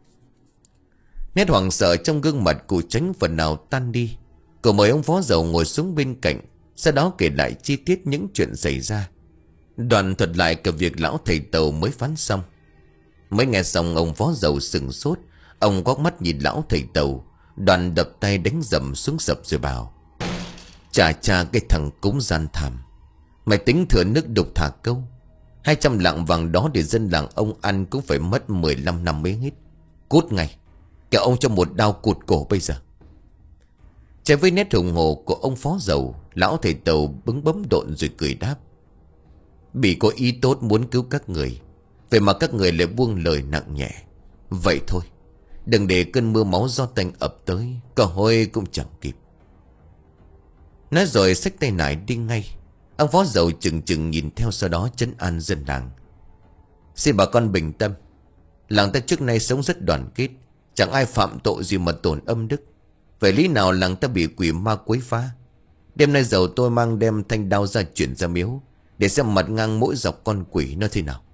Nét hoảng sợ trong gương mặt cụ Tránh phần nào tan đi. Cô mời ông Phó Dầu ngồi xuống bên cạnh, sau đó kể lại chi tiết những chuyện xảy ra. Đoàn thuật lại cả việc lão thầy Tàu mới phán xong. Mới nghe xong ông Phó Dầu sừng sốt. Ông quắc mắt nhìn lão thầy Tàu. Đoàn đập tay đánh dầm xuống sập rồi bảo: Chà chà, cái thằng cúng gian thảm, mày tính thừa nước đục thả câu. Hai trăm lạng vàng đó để dân làng ông ăn cũng phải mất mười lăm năm mới hết. Cút ngay, kẻo ông cho một đao cụt cổ bây giờ. Trái với nét hùng hồ của ông Phó Dầu, lão thầy Tàu bứng bấm độn rồi cười đáp: Bị có ý tốt muốn cứu các người, vậy mà các người lại buông lời nặng nhẹ. Vậy thôi, đừng để cơn mưa máu do tanh ập tới, cờ hôi cũng chẳng kịp. Nói rồi xách tay nải đi ngay. Ông Phó Dầu chừng chừng nhìn theo, sau đó trấn an dân làng: Xin bà con bình tâm, làng ta trước nay sống rất đoàn kết, chẳng ai phạm tội gì mà tổn âm đức. Vậy lý nào làng ta bị quỷ ma quấy phá? Đêm nay dầu tôi mang đem thanh đao ra chuyển ra miếu, để xem mặt ngang mỗi dọc con quỷ nó thế nào.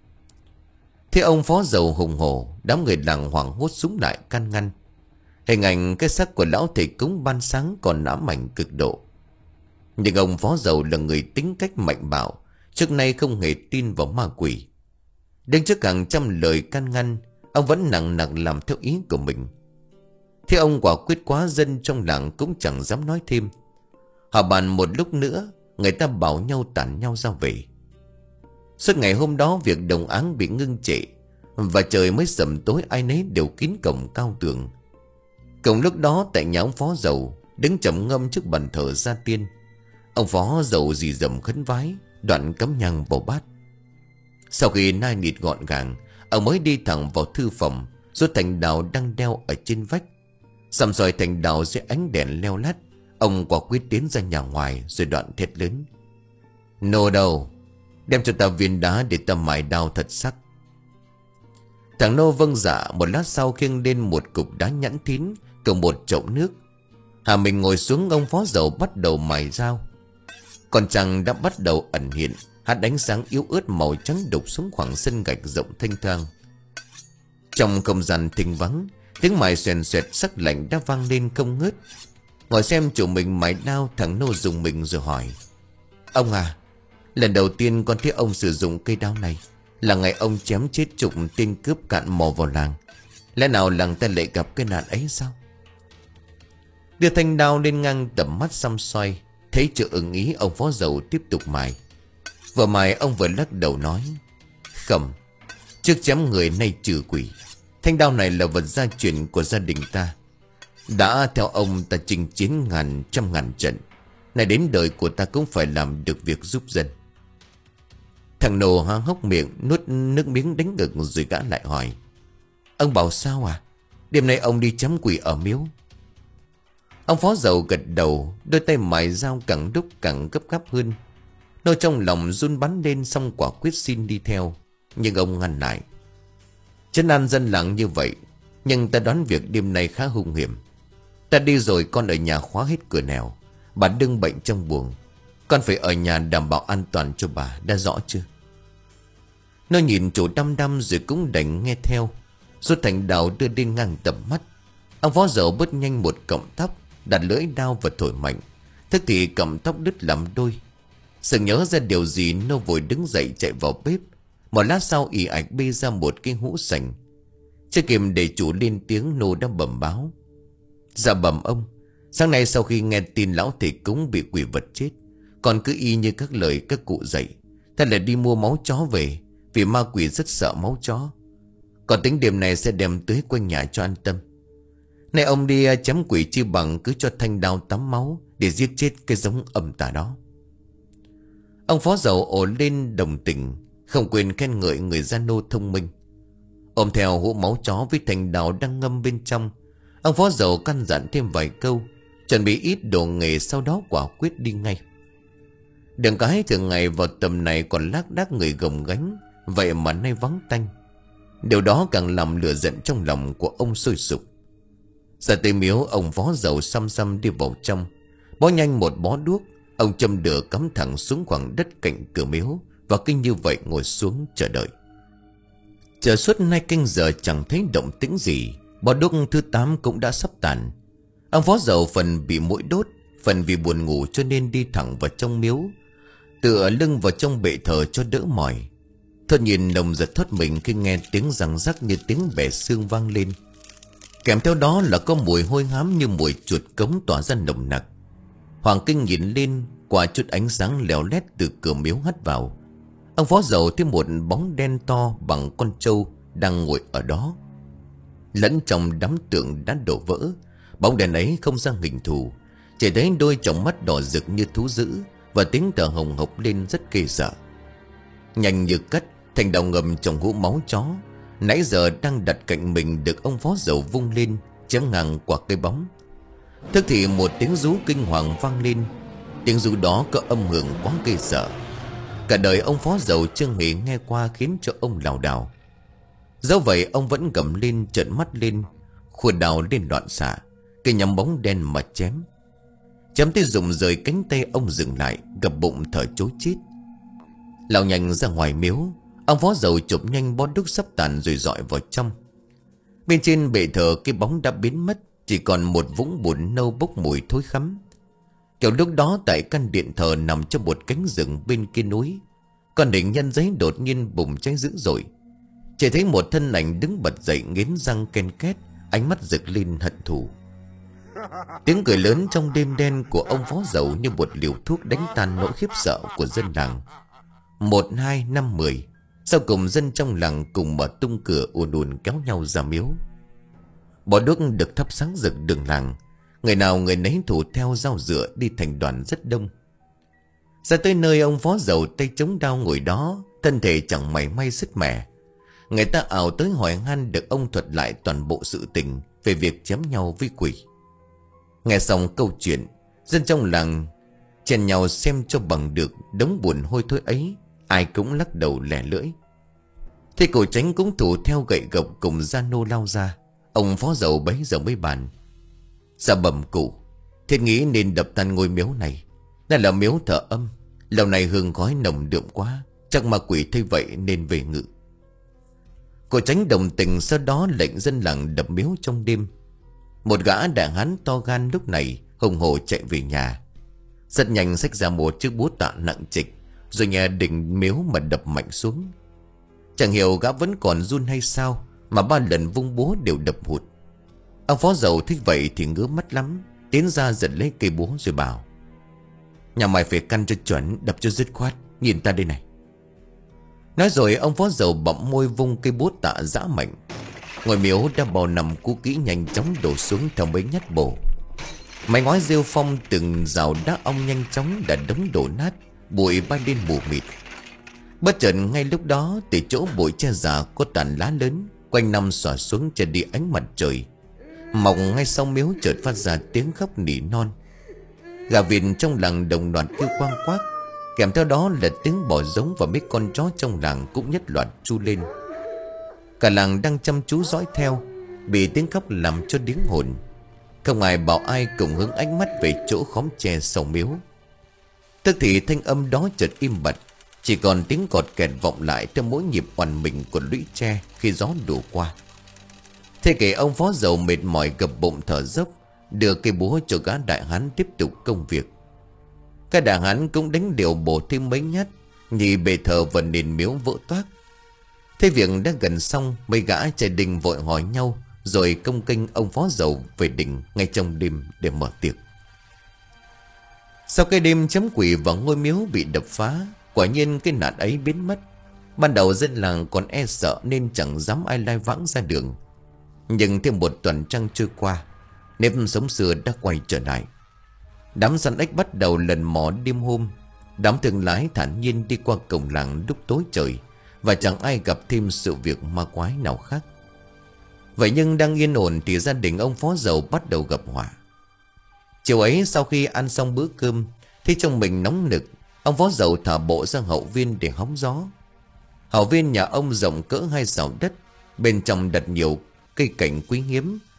Thế ông Phó Dầu hùng hổ, đám người làng hoảng hốt súng lại can ngăn. Hình ảnh cái xác của lão thầy cúng ban sáng còn ám ảnh cực độ. Nhưng ông Phó Dầu là người tính cách mạnh bạo, trước nay không hề tin vào ma quỷ. Đứng trước hàng trăm lời can ngăn, ông vẫn nặng nặng làm theo ý của mình. Thế ông quả quyết quá, dân trong làng cũng chẳng dám nói thêm. Họ bàn một lúc nữa, người ta bảo nhau tản nhau ra về. Suốt ngày hôm đó việc đồng áng bị ngưng trệ, và trời mới sầm tối ai nấy đều kín cổng cao tường. Cùng lúc đó tại nhà ông Phó Dầu, đứng trầm ngâm trước bàn thờ gia tiên, ông Phó Dầu dì dầm khấn vái, đoạn cắm nhang vào bát. Sau khi nai nịt gọn gàng, ông mới đi thẳng vào thư phòng, rút thành đào đang đeo ở trên vách. Sầm soi thành đào dưới ánh đèn leo lắt, ông quả quyết tiến ra nhà ngoài, rồi đoạn thét lớn: Nô đâu, đem cho ta viên đá để ta mài đao thật sắc. Thằng nô vâng dạ, một lát sau khiêng lên một cục đá nhẵn thín cùng một chậu nước. Hà mình ngồi xuống, ông Phó Dầu bắt đầu mài dao. Còn trăng đã bắt đầu ẩn hiện, hắt ánh sáng yếu ớt màu trắng đục xuống khoảng sân gạch rộng thanh thang. Trong không gian thinh vắng, tiếng mài xoèn xoẹt sắc lạnh đã vang lên không ngớt. Ngồi xem chủ mình mài đao, thằng nô dùng mình rồi hỏi: Ông à, lần đầu tiên con thấy ông sử dụng cây đao này là ngày ông chém chết chục tên cướp cạn mò vào làng. Lẽ nào làng ta lại gặp cái nạn ấy sao? Đưa thanh đao lên ngang tầm mắt xăm xoay, thấy chưa ưng ý, ông Phó Dầu tiếp tục mài. Vừa mài ông vừa lắc đầu nói: Khẩm, trước chém người nay trừ quỷ. Thanh đao này là vật gia truyền của gia đình ta, đã theo ông ta chinh chiến ngàn trăm ngàn trận, này đến đời của ta cũng phải làm được việc giúp dân. Thằng nô há hốc miệng, nuốt nước miếng đánh ngực, rồi gã lại hỏi: Ông bảo sao à? Đêm nay ông đi chém quỷ ở miếu? Ông Phó Dầu gật đầu, đôi tay mài dao càng đúc càng gấp gáp hơn. Nô trong lòng run bắn lên, xong quả quyết xin đi theo. Nhưng ông ngăn lại: Trấn an dân làng như vậy, nhưng ta đoán việc đêm nay khá hung hiểm. Ta đi rồi con ở nhà khóa hết cửa nẻo. Bà đương bệnh trong buồng, con phải ở nhà đảm bảo an toàn cho bà, đã rõ chưa? Nó nhìn chủ đăm đăm rồi cũng đành nghe theo. Rút thành đào đưa lên ngang tầm mắt. Ông Phó Dầu bớt nhanh một cọng tóc, đặt lưỡi đao và thổi mạnh. Thức thì cọng tóc đứt làm đôi. Sực nhớ ra điều gì, nó vội đứng dậy chạy vào bếp. Một lát sau ì ạch bê ra một cái hũ sành. Chưa kịp để chủ lên tiếng, nô đã bẩm báo: Dạ bẩm ông, sáng nay sau khi nghe tin lão thầy cúng bị quỷ vật chết, còn cứ y như các lời các cụ dạy, ta lại đi mua máu chó về, vì ma quỷ rất sợ máu chó. Còn tính đêm này sẽ đem tưới quanh nhà cho an tâm. Nay ông đi chém quỷ chi bằng cứ cho thanh đao tắm máu để giết chết cái giống ầm tà đó. Ông Phó Dầu ồ lên đồng tình, không quên khen ngợi người gia nô thông minh. Ôm theo hũ máu chó với thanh đao đang ngâm bên trong, ông Phó Dầu căn dặn thêm vài câu, chuẩn bị ít đồ nghề, sau đó quả quyết đi ngay. Đường cái thường ngày vào tầm này còn lác đác người gồng gánh, vậy mà nay vắng tanh. Điều đó càng làm lửa giận trong lòng của ông sôi sục. Ra tới miếu, ông phó dầu xăm xăm đi vào trong, bó nhanh một bó đuốc. Ông châm lửa cắm thẳng xuống khoảng đất cạnh cửa miếu, và kinh như vậy ngồi xuống chờ đợi. Chờ suốt hai canh giờ chẳng thấy động tĩnh gì. Bó đuốc thứ tám cũng đã sắp tàn. Ông phó dầu phần bị mũi đốt, phần vì buồn ngủ cho nên đi thẳng vào trong miếu, tựa lưng vào trong bệ thờ cho đỡ mỏi. Thoạt nhìn lòng giật thoát mình khi nghe tiếng răng rắc như tiếng bẻ xương vang lên. Kèm theo đó là có mùi hôi hám như mùi chuột cống tỏa ra nồng nặc. Hoàng Kinh nhìn lên, qua chút ánh sáng leo lét từ cửa miếu hắt vào. Ông phó dầu thấy một bóng đen to bằng con trâu đang ngồi ở đó. Lẫn trong đám tượng đã đổ vỡ, bóng đèn ấy không ra hình thù, chỉ thấy đôi tròng mắt đỏ rực như thú dữ, và tiếng thở hồng hộc lên rất ghê sợ. Nhanh như cắt, thành đầu ngầm trong hũ máu chó nãy giờ đang đặt cạnh mình được ông phó dầu vung lên, chém ngang qua cây bóng. Tức thì một tiếng rú kinh hoàng vang lên. Tiếng rú đó có âm hưởng quá ghê sợ. Cả đời ông phó dầu chưa hề nghe qua, khiến cho ông lảo đảo. Dẫu vậy ông vẫn gầm lên, trợn mắt lên, khuôn đào lên loạn xạ, cây nhắm bóng đen mà chém. Chém tới rụng rời cánh tay, ông dừng lại, gập bụng thở trối chết. Lao nhanh ra ngoài miếu, ông phó dầu chụp nhanh bó đuốc sắp tàn rồi dọi vào trong. Bên trên bệ thờ cái bóng đã biến mất, chỉ còn một vũng bùn nâu bốc mùi thối khắm. Kiểu lúc đó tại căn điện thờ nằm trong một cánh rừng bên kia núi, con đỉnh nhân giấy đột nhiên bùng cháy dữ dội. Chỉ thấy một thân ảnh đứng bật dậy, nghiến răng ken két, ánh mắt rực lên hận thù. Tiếng cười lớn trong đêm đen của ông phó dầu như một liều thuốc đánh tan nỗi khiếp sợ của dân làng. Một, hai, năm, mười. Sau cùng dân trong làng cùng mở tung cửa ùn ùn kéo nhau ra miếu. Bó đuốc được thắp sáng rực đường làng, người nào người nấy thủ theo dao dựa đi thành đoàn rất đông. Ra tới nơi, ông phó dầu tay chống đao ngồi đó, thân thể chẳng mảy may sứt mẻ. Người ta ảo tới hỏi han được ông thuật lại toàn bộ sự tình về việc chém nhau với quỷ. Nghe xong câu chuyện, dân trong làng chen nhau xem cho bằng được đống buồn hôi thối ấy. Ai cũng lắc đầu lẻ lưỡi. Thế cổ tránh cũng thủ theo gậy gộc cùng gia nô lao ra. Ông phó dầu bấy giờ mới bàn: "Dạ bẩm cụ, Thiên nghĩ nên đập tan ngôi miếu này. Đây là miếu thờ âm, lâu này hương khói nồng đượm quá, chắc ma quỷ thấy vậy nên về ngự." Cổ tránh đồng tình, sau đó lệnh dân làng đập miếu trong đêm. Một gã đại hán to gan lúc này hùng hổ chạy về nhà, rất nhanh xách ra một chiếc búa tạ nặng trịch, rồi nhà đỉnh miếu mà đập mạnh xuống. Chẳng hiểu gã vẫn còn run hay sao mà ba lần vung búa đều đập hụt. Ông phó dầu thích vậy thì ngứa mắt lắm, tiến ra giật lấy cây búa rồi bảo: "Nhà mày phải căn cho chuẩn, đập cho dứt khoát, nhìn ta đây này." Nói rồi ông phó dầu bậm môi vung cây búa tạ giã mạnh. Ngôi miếu đã bao năm cũ kỹ nhanh chóng đổ xuống theo mấy nhát bổ. Mái ngói rêu phong từng rào đá ong nhanh chóng đã đống đổ nát, bụi bay lên mù mịt. Bất chợt ngay lúc đó, từ chỗ bụi che già có tàn lá lớn quanh năm xõa xuống che đi ánh mặt trời. Mọc ngay sau miếu chợt phát ra tiếng khóc nỉ non. Gà vịt trong làng đồng loạt kêu quang quác, kèm theo đó là tiếng bò giống, và mấy con chó trong làng cũng nhất loạt tru lên. Cả làng đang chăm chú dõi theo, bị tiếng khóc làm cho điếng hồn. Không ai bảo ai cùng hướng ánh mắt về chỗ khóm tre sau miếu. Tức thì thanh âm đó chợt im bặt, chỉ còn tiếng cọt kẹt vọng lại theo mỗi nhịp oằn mình của lũy tre khi gió đổ qua. Thế kể ông phó dầu mệt mỏi gập bụng thở dốc, đưa cây búa cho gã đại hán tiếp tục công việc. Các đại hán cũng đánh đều bổ thêm mấy nhát, nhì bề thờ và nền miếu vỡ toác. Thế việc đã gần xong, mấy gã trai đình vội hỏi nhau, rồi công kênh ông phó dầu về đỉnh ngay trong đêm để mở tiệc. Sau cái đêm chấm quỷ vào ngôi miếu bị đập phá, quả nhiên cái nạn ấy biến mất. Ban đầu dân làng còn e sợ nên chẳng dám ai lai vãng ra đường. Nhưng thêm một tuần trăng trôi qua, nếp sống xưa đã quay trở lại. Đám săn ếch bắt đầu lần mò đêm hôm. Đám thương lái thản nhiên đi qua cổng làng lúc tối trời, và chẳng ai gặp thêm sự việc ma quái nào khác. Vậy nhưng đang yên ổn thì gia đình ông phó dầu bắt đầu gặp họa. Chiều ấy sau khi ăn xong bữa cơm, thấy trong mình nóng nực, ông phó dầu thả bộ ra hậu viên để hóng gió. Hậu viên nhà ông rộng cỡ hai sào đất, bên trong đặt nhiều cây cảnh quý hiếm.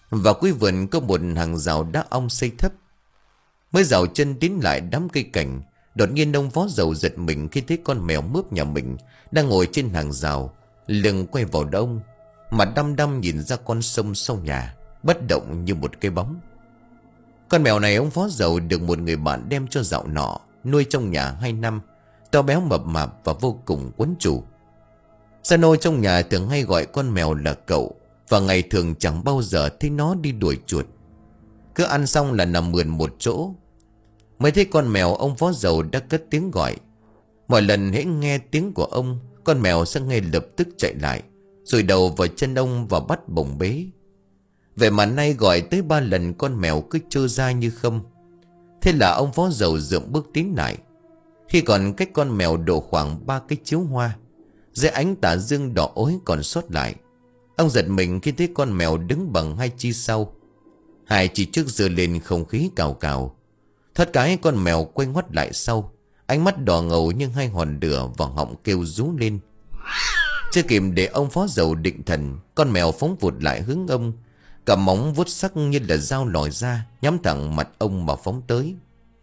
Và cuối vườn có một hàng rào đá ong xây thấp. Mới rào chân tiến lại đám cây cảnh, đột nhiên ông Phó Dầu giật mình khi thấy con mèo mướp nhà mình đang ngồi trên hàng rào, lưng quay vào đông, mặt đăm đăm nhìn ra con sông sau nhà, bất động như một cái bóng. Con mèo này ông Phó Dầu được một người bạn đem cho dạo nọ, nuôi trong nhà hai năm, to béo mập mạp và vô cùng quấn chủ. Sa nô trong nhà thường hay gọi con mèo là cậu, và ngày thường chẳng bao giờ thấy nó đi đuổi chuột. Cứ ăn xong là nằm mườn một chỗ. Mới thấy con mèo, ông Phó Dầu đã cất tiếng gọi. Mọi lần hễ nghe tiếng của ông, con mèo sẽ ngay lập tức chạy lại, rồi đầu vào chân ông và bắt bồng bế. Vậy mà nay gọi tới ba lần con mèo cứ trơ ra như không. Thế là ông Phó Dầu dượng bước tiến lại. Khi còn cách con mèo độ khoảng ba cái chiếu hoa, dưới ánh tà dương đỏ ối còn sót lại, ông giật mình khi thấy con mèo đứng bằng hai chi sau. Hai chi trước giơ lên không khí cào cào. Thoát cái con mèo quay ngoắt lại sau, ánh mắt đỏ ngầu nhưng hai hòn lửa và họng kêu rú lên. Chưa kịp để ông Phó Dầu định thần, con mèo phóng vụt lại hướng ông, cả móng vuốt sắc như là dao lòi ra, nhắm thẳng mặt ông mà phóng tới.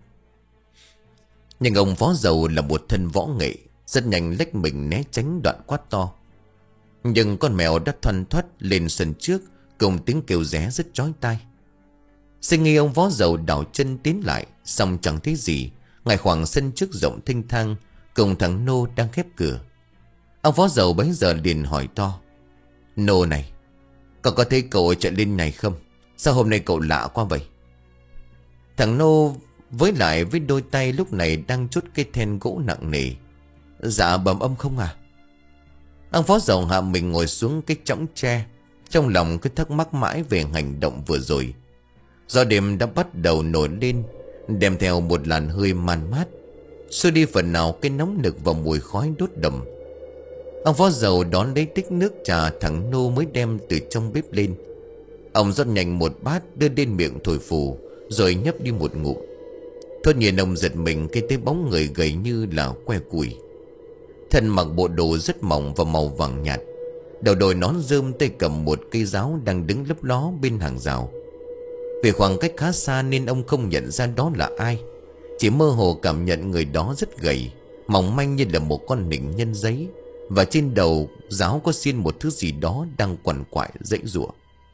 Nhưng ông Phó Dầu là một thân võ nghệ, rất nhanh lách mình né tránh đoạn quát to. Nhưng con mèo đã thoăn thoắt lên sân trước, cùng tiếng kêu ré rất chói tai. Sinh nghi ông Phó Dầu đảo chân tiến lại, xong chẳng thấy gì ngoài khoảng sân trước rộng thênh thang, cùng thằng Nô đang khép cửa. Ông Phó Dầu bấy giờ liền hỏi to: Nô này, cậu có thấy cậu chạy lên này không? Sao hôm nay cậu lạ quá vậy? Thằng Nô với lại với đôi tay lúc này đang chốt cây then gỗ nặng nề. Dạ bẩm âm không à. Ông Phó Dầu hạ mình ngồi xuống cái chõng tre, trong lòng cứ thắc mắc mãi về hành động vừa rồi. Gió đêm đã bắt đầu nổi lên, đem theo một làn hơi man mát, xua đi phần nào cái nóng nực và mùi khói đốt đậm. Ông Phó Dầu đón lấy tích nước trà thằng Nô mới đem từ trong bếp lên. Ông rót nhanh một bát đưa lên miệng thổi phù, rồi nhấp đi một ngụm. Thốt nhiên ông giật mình khi thấy bóng người gầy như là que củi. Thân mặc bộ đồ rất mỏng và màu vàng nhạt, đầu đội nón rơm, tay cầm một cây giáo đang đứng lấp ló bên hàng rào. Vì khoảng cách khá xa nên ông không nhận ra đó là ai, chỉ mơ hồ cảm nhận người đó rất gầy, mỏng manh như là một con nịnh nhân giấy, và trên đầu giáo có xiên một thứ gì đó đang quằn quại giãy giụa.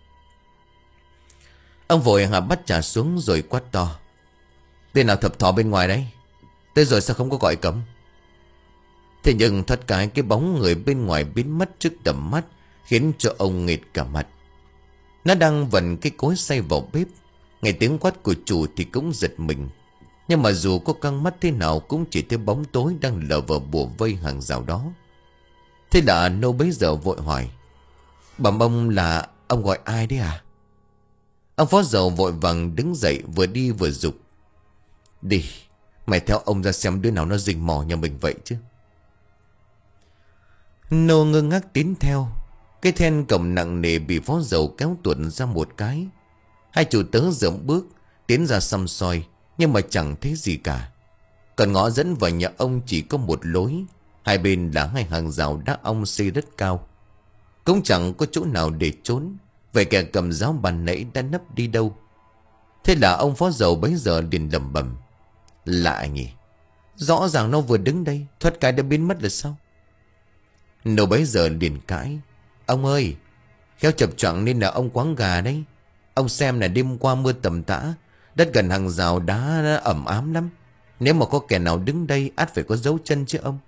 Ông vội hạ bát trà xuống rồi quát to: Tên nào thập thò bên ngoài đấy? Tới rồi sao không có gọi cấm? Thế nhưng thoát cái cái bóng người bên ngoài biến mất trước tầm mắt, khiến cho ông nghệt cả mặt. Nó đang vần cái cối xay vào bếp, nghe tiếng quát của chủ thì cũng giật mình. Nhưng mà dù có căng mắt thế nào cũng chỉ thấy bóng tối đang lờ vờ bùa vây hàng rào đó. Thế là Nô bấy giờ vội hỏi: Bẩm ông là ông gọi ai đấy à? Ông Phó Dầu vội vàng đứng dậy, vừa đi vừa giục: Đi, mày theo ông ra xem đứa nào nó rình mò nhà mình vậy chứ. Nô ngơ ngác tiến theo. Cái then cổng nặng nề bị Phó Dầu kéo tuột ra một cái. Hai chủ tớ dậm bước tiến ra xăm soi, nhưng mà chẳng thấy gì cả. Còn ngõ dẫn vào nhà ông chỉ có một lối, hai bên là hai hàng rào đá ong xây rất cao, cũng chẳng có chỗ nào để trốn. Vậy kẻ cầm giáo bàn nãy đã nấp đi đâu? Thế là ông Phó Dầu bấy giờ liền lẩm bẩm: Lạ nhỉ, rõ ràng nó vừa đứng đây, thoát cái đã biến mất là sao? Nô bấy giờ liền cãi: Ông ơi, khéo chập choạng nên là ông quáng gà đấy. Ông xem là đêm qua mưa tầm tã, đất gần hàng rào đá ẩm ám lắm. Nếu mà có kẻ nào đứng đây ắt phải có dấu chân chứ ông.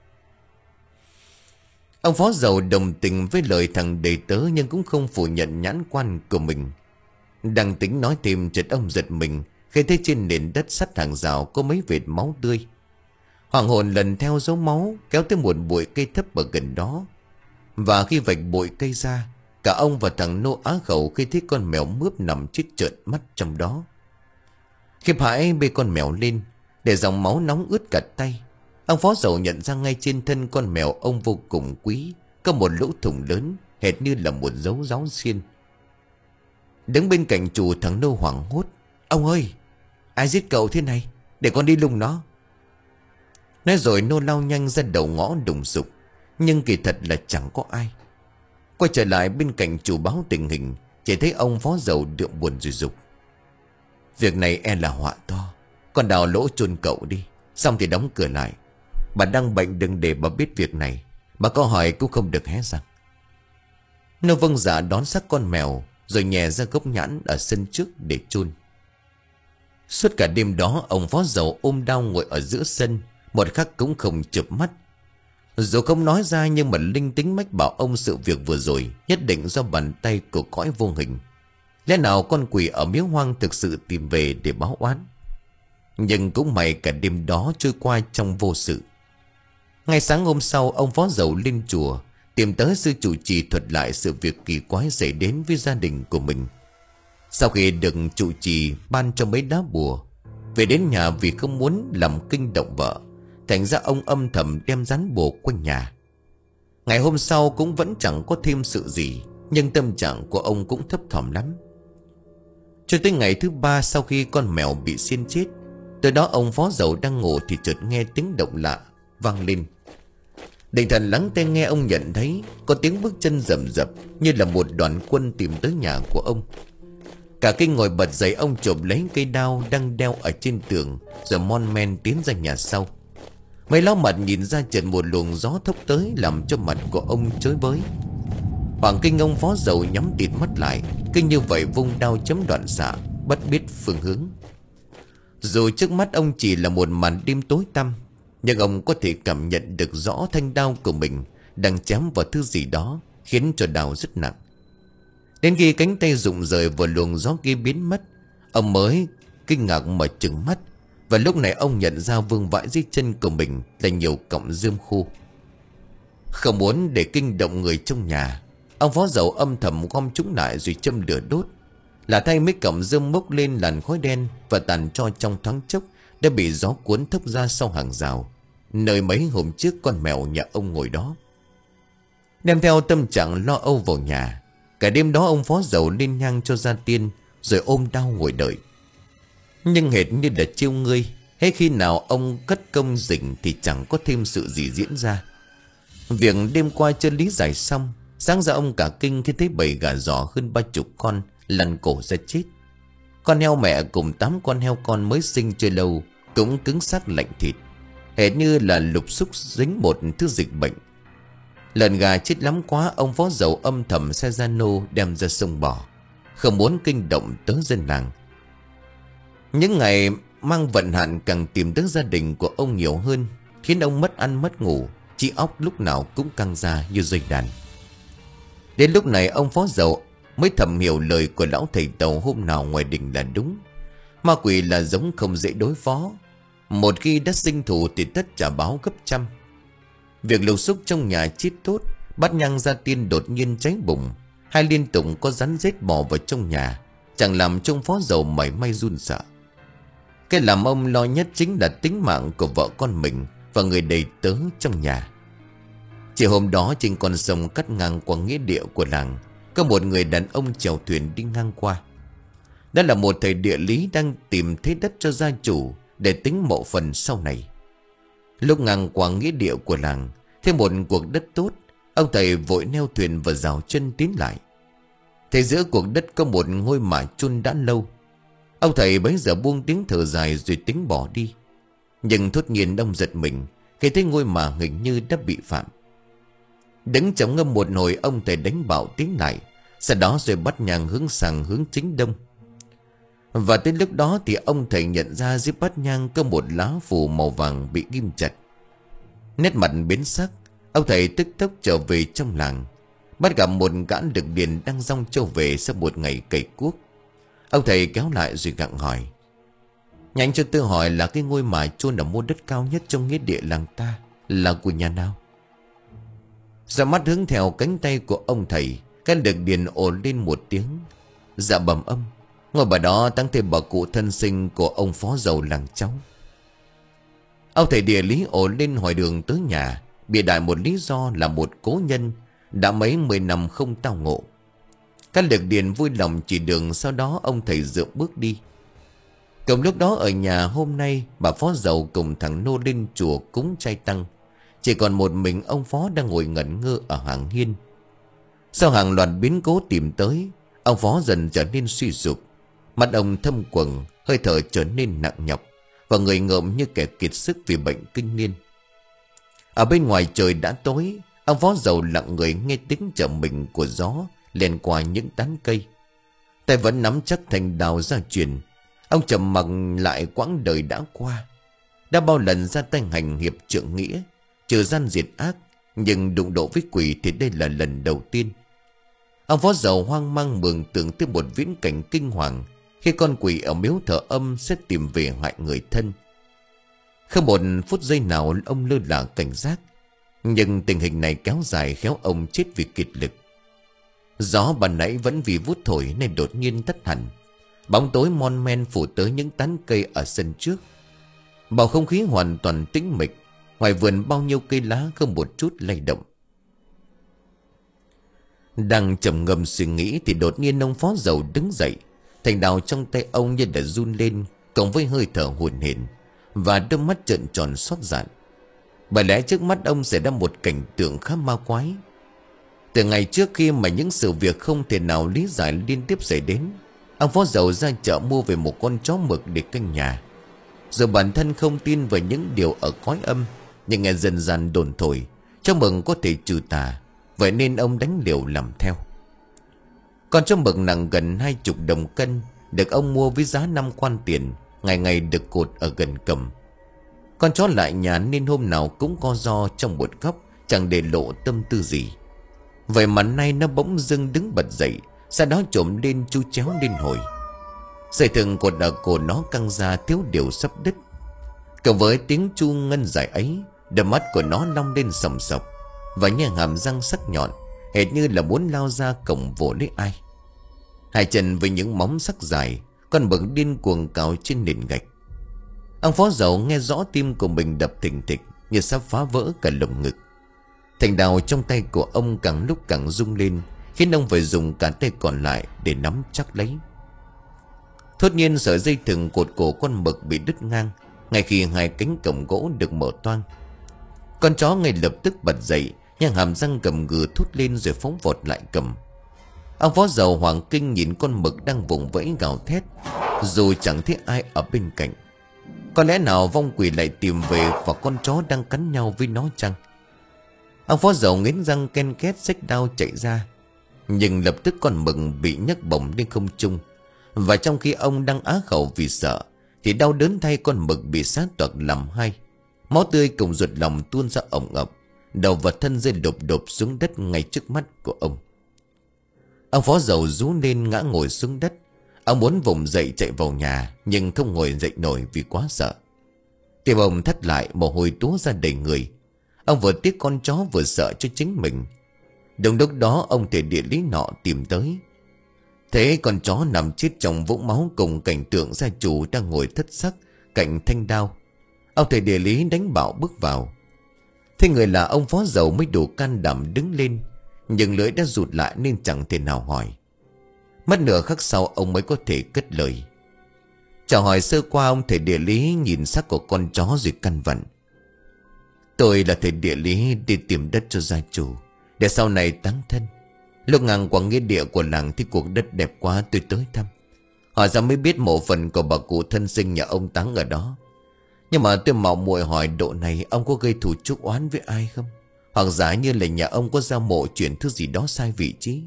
Ông Phó Dầu đồng tình với lời thằng đầy tớ, nhưng cũng không phủ nhận nhãn quan của mình. Đang tính nói thêm, chợt ông giật mình khi thấy trên nền đất sắt hàng rào có mấy vệt máu tươi. Hoàng hồn lần theo dấu máu kéo tới một bụi cây thấp ở gần đó. Và khi vạch bụi cây ra, cả ông và thằng Nô á khẩu khi thấy con mèo mướp nằm chết trợn mắt trong đó. Khiếp hãi bê con mèo lên, để dòng máu nóng ướt cả tay. Ông Phó Dầu nhận ra ngay trên thân con mèo ông vô cùng quý có một lỗ thủng lớn, hệt như là một dấu giáo xiên. Đứng bên cạnh chủ, thằng Nô hoảng hốt: Ông ơi, ai giết cậu thế này? Để con đi lùng nó. Nói rồi Nô lao nhanh ra đầu ngõ đùng sục, nhưng kỳ thật là chẳng có ai. Quay trở lại bên cạnh chủ báo tình hình, Chỉ thấy ông phó dầu đượm buồn rồi dục: Việc này e là họa to. Con đào lỗ chôn cậu đi, xong thì đóng cửa lại. Bà đang bệnh, đừng để bà biết việc này. Bà có hỏi cũng không được hé răng. Nó vâng dạ đón xác con mèo, rồi nhè ra gốc nhãn ở sân trước để chôn. Suốt cả đêm đó, ông phó dầu ôm đau ngồi ở giữa sân, một khắc cũng không chợp mắt. Dù không nói ra, nhưng mà linh tính mách bảo ông sự việc vừa rồi nhất định do bàn tay của cõi vô hình. Lẽ nào con quỷ ở miếu hoang thực sự tìm về để báo oán? Nhưng cũng may cả đêm đó trôi qua trong vô sự. Ngay sáng hôm sau, ông phó dầu lên chùa tìm tới sư trụ trì thuật lại sự việc kỳ quái xảy đến với gia đình của mình. Sau khi được trụ trì ban cho mấy đá bùa, về đến nhà vì không muốn làm kinh động vợ, thành ra ông âm thầm đem dán bùa quanh nhà. Ngày hôm sau cũng vẫn chẳng có thêm sự gì, nhưng tâm trạng của ông cũng thấp thỏm lắm. Cho tới ngày thứ ba sau khi con mèo bị xiên chết, từ đó ông phó dầu đang ngủ thì chợt nghe tiếng động lạ vang lên. Định thần lắng tai nghe, ông nhận thấy có tiếng bước chân rầm rập như là một đoàn quân tìm tới nhà của ông. Cả kinh ngồi bật dậy, ông chộp lấy cây đao đang đeo ở trên tường, rồi mon men tiến ra nhà sau. Mấy lão mặt nhìn ra chợt một luồng gió thốc tới, làm cho mặt của ông chới bới. Hoàng kinh, ông phó dầu nhắm tịt mắt lại, cứ như vậy vung đao chấm đoạn xạ, bất biết phương hướng. Dù trước mắt ông chỉ là một màn đêm tối tăm, nhưng ông có thể cảm nhận được rõ thanh đao của mình đang chém vào thứ gì đó, khiến cho đao rất nặng. Đến khi cánh tay rụng rời và luồng gió kia biến mất, ông mới kinh ngạc mở trừng mắt. Và lúc này ông nhận ra vương vãi dưới chân của mình là nhiều cọng rơm khô. Không muốn để kinh động người trong nhà, ông phó dầu âm thầm gom chúng lại rồi châm lửa đốt. Là thay mấy cọng rơm bốc lên làn khói đen và tàn cho trong thoáng chốc đã bị gió cuốn thốc ra sau hàng rào, nơi mấy hôm trước con mèo nhà ông ngồi đó. Đem theo tâm trạng lo âu vào nhà, cả đêm đó ông phó dầu lên nhang cho gia tiên, rồi ôm đau ngồi đợi. Nhưng hệt như là chiêu ngươi, hết khi nào ông cất công dình thì chẳng có thêm sự gì diễn ra. Việc đêm qua chưa lý giải xong, sáng ra ông cả kinh khi thấy bầy gà giò hơn ba chục con lăn cổ ra chết. Con heo mẹ cùng tám con heo con mới sinh chưa lâu cũng cứng xác lạnh thịt, hệt như là lục xúc dính một thứ dịch bệnh. Lợn gà chết lắm quá, ông phó dầu âm thầm xe ra nô đem ra sông bỏ, không muốn kinh động tới dân làng. Những ngày mang vận hạn càng tìm tới gia đình của ông nhiều hơn, khiến ông mất ăn mất ngủ, trí óc lúc nào cũng căng ra như dây đàn. Đến lúc này ông phó dầu mới thầm hiểu lời của lão thầy tàu hôm nào ngoài đình là đúng. Ma quỷ là giống không dễ đối phó, một khi đã sinh thù thì tất trả báo gấp trăm. Việc lục xúc trong nhà chết tốt, bát nhang gia tiên đột nhiên cháy bùng, hay liên tục có rắn rết bò vào trong nhà, chẳng làm trong phó dầu mảy may run sợ. Cái làm ông lo nhất chính là tính mạng của vợ con mình và người đầy tớ trong nhà. Chỉ hôm đó trên con sông cắt ngang qua nghĩa địa của làng, có một người đàn ông chèo thuyền đi ngang qua. Đó là một thầy địa lý đang tìm thế đất cho gia chủ để tính mộ phần sau này. Lúc ngang qua nghĩa địa của làng, thêm một cuộc đất tốt, ông thầy vội neo thuyền và rào chân tiến lại. Thế giữa cuộc đất có một ngôi mả chôn đã lâu. Ông thầy bấy giờ buông tiếng thở dài rồi tính bỏ đi. Nhưng thốt nhiên ông giật mình khi thấy ngôi mả hình như đã bị phạm. Đứng trầm ngâm một hồi, ông thầy đánh bảo tiến lại, sau đó rồi bắt nhang hướng sang hướng chính đông. Và tới lúc đó thì ông thầy nhận ra dưới bát nhang có một lá phù màu vàng bị ghim chặt. Nét mặt biến sắc, ông thầy tức tốc trở về trong làng, bắt gặp một gã lực điền đang dong trâu về sau một ngày cày cuốc. Ông thầy kéo lại rồi gặng hỏi: "Nhanh cho tôi hỏi là cái ngôi mả chôn ở mô đất cao nhất trong nghĩa địa làng ta là của nhà nào?" Ra mắt hướng theo cánh tay của ông thầy, cái lực điền ồn lên một tiếng: "Dạ bẩm âm, ngôi bà đó táng thêm bà cụ thân sinh của ông phó dầu làng cháu." Ông thầy địa lý ồn lên hỏi đường tới nhà, bịa đại một lý do là một cố nhân đã mấy mươi năm không tao ngộ. Các lực điền vui lòng chỉ đường, sau đó ông thầy dựa bước đi. Cùng lúc đó ở nhà hôm nay, bà phó dầu cùng thằng nô lên chùa cúng chay tăng. Chỉ còn một mình ông phó đang ngồi ngẩn ngơ ở hàng hiên. Sau hàng loạt biến cố tìm tới, Ông phó dần trở nên suy sụp. Mặt ông thâm quầng, hơi thở trở nên nặng nhọc, và người ngợm như kẻ kiệt sức vì bệnh kinh niên. Ở bên ngoài trời đã tối. Ông phó dầu lặng người nghe tiếng chở mình của gió len qua những tán cây. Tay vẫn nắm chắc thanh đao ra truyền. Ông trầm mặc lại quãng đời đã qua. Đã bao lần ra tay hành hiệp trượng nghĩa, trừ gian diệt ác, nhưng đụng độ với quỷ thì đây là lần đầu tiên. Ông phó dầu hoang mang mường tượng tới một viễn cảnh kinh hoàng khi con quỷ ở miếu thờ âm sẽ tìm về hại người thân. Không một phút giây nào ông lơ là cảnh giác, nhưng tình hình này kéo dài khéo ông chết vì kiệt lực. Gió ban nãy vẫn vì vút thổi nên đột nhiên tắt hẳn. Bóng tối mon men phủ tới những tán cây ở sân trước. Bầu không khí hoàn toàn tĩnh mịch. Ngoài vườn bao nhiêu cây lá không một chút lay động. Đang trầm ngâm suy nghĩ thì đột nhiên ông phó dầu đứng dậy. Thành đao trong tay ông như đã run lên, cộng với hơi thở hổn hển và đôi mắt trợn tròn xót dạn. Bởi lẽ trước mắt ông xảy ra một cảnh tượng khá ma quái. Từ ngày trước khi mà những sự việc không thể nào lý giải liên tiếp xảy đến, ông phó dầu ra chợ mua về một con chó mực để canh nhà. Giờ bản thân không tin vào những điều ở cõi âm, nhưng nghe dần dần đồn thổi chó mực có thể trừ tà, vậy nên ông đánh liều làm theo. Con chó mực nặng gần hai chục đồng cân, được ông mua với giá năm quan tiền, ngày ngày được cột ở gần cầm. Con chó lại nhà nên hôm nào cũng co ro trong một góc, chẳng để lộ tâm tư gì. Vậy mà nay nó bỗng dưng đứng bật dậy, sau đó trộm lên chu chéo lên hồi. Dây thừng cột ở cổ nó căng ra thiếu điều sắp đứt. Cộng với tiếng chu ngân dài ấy, đôi mắt của nó long lên sòng sọc, và những hàm răng sắc nhọn, hệt như là muốn lao ra cổng vỗ lấy ai. Hai chân với những móng sắc dài, con mực điên cuồng cào trên nền gạch. Ông phó dầu nghe rõ tim của mình đập thình thịch, như sắp phá vỡ cả lồng ngực. Thành đao trong tay của ông càng lúc càng rung lên, khiến ông phải dùng cả tay còn lại để nắm chắc lấy. Thốt nhiên sợi dây thừng cột cổ con mực bị đứt ngang, ngay khi hai cánh cổng gỗ được mở toang. Con chó ngay lập tức bật dậy, nhưng hàm răng gầm gừ thốt lên rồi phóng vọt lại cầm. Ông phó dầu hoàng kinh nhìn con mực đang vùng vẫy gào thét, dù chẳng thấy ai ở bên cạnh. Có lẽ nào vong quỷ lại tìm về và con chó đang cắn nhau với nó chăng? Ông phó dầu nghiến răng ken két xách đao chạy ra, nhưng lập tức con mực bị nhấc bổng lên không trung. Và trong khi ông đang á khẩu vì sợ, thì đau đớn thay con mực bị xé toạc làm hai. Máu tươi cùng ruột lòng tuôn ra ổng ập, đầu và thân rơi đột đột xuống đất ngay trước mắt của ông. Ông phó dầu rú lên ngã ngồi xuống đất. Ông muốn vùng dậy chạy vào nhà, nhưng không ngồi dậy nổi vì quá sợ. Tim ông thắt lại, mồ hôi túa ra đầy người. Ông vừa tiếc con chó vừa sợ cho chính mình. Đúng lúc đó ông thầy địa lý nọ tìm tới. Thế con chó nằm chết trong vũng máu cùng cảnh tượng gia chủ đang ngồi thất sắc cạnh thanh đao. Ông thầy địa lý đánh bạo bước vào. Thế người là ông phó dầu mới đủ can đảm đứng lên, nhưng lưỡi đã rụt lại nên chẳng thể nào hỏi. Mất nửa khắc sau ông mới có thể cất lời. Chào hỏi sơ qua, ông thầy địa lý nhìn xác của con chó rồi căn vặn. Tôi là thầy địa lý đi tìm đất cho gia chủ, để sau này táng thân. Lúc ngang qua nghĩa địa của làng thì cuộc đất đẹp quá, tôi tới thăm. Hỏi ra mới biết mộ phần của bà cụ thân sinh nhà ông táng ở đó. Nhưng mà tôi mạo muội hỏi độ này ông có gây thù chuốc oán với ai không? Hoặc giả như là nhà ông có ra mộ chuyển thứ gì đó sai vị trí.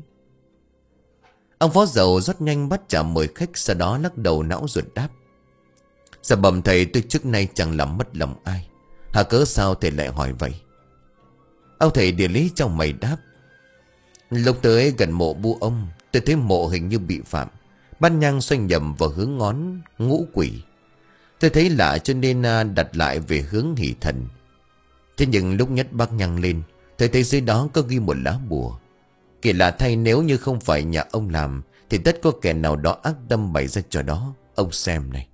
Ông phó dầu rất nhanh bắt trả mời khách, sau đó lắc đầu não ruột đáp. Dạ bẩm thầy, tôi trước nay chẳng làm mất lòng ai. Hà cớ sao thầy lại hỏi vậy? Ông thầy địa lý trong mày đáp. Lúc tới gần mộ bu ông, tôi thấy mộ hình như bị phạm. Ban nhang xoay nhầm vào hướng ngón ngũ quỷ. Tôi thấy lạ cho nên đặt lại về hướng hỷ thần. Thế nhưng lúc nhất bác nhang lên, tôi thấy dưới đó có ghi một lá bùa. Kỳ lạ thay, nếu như không phải nhà ông làm thì tất có kẻ nào đó ác tâm bày ra trò đó. Ông xem này.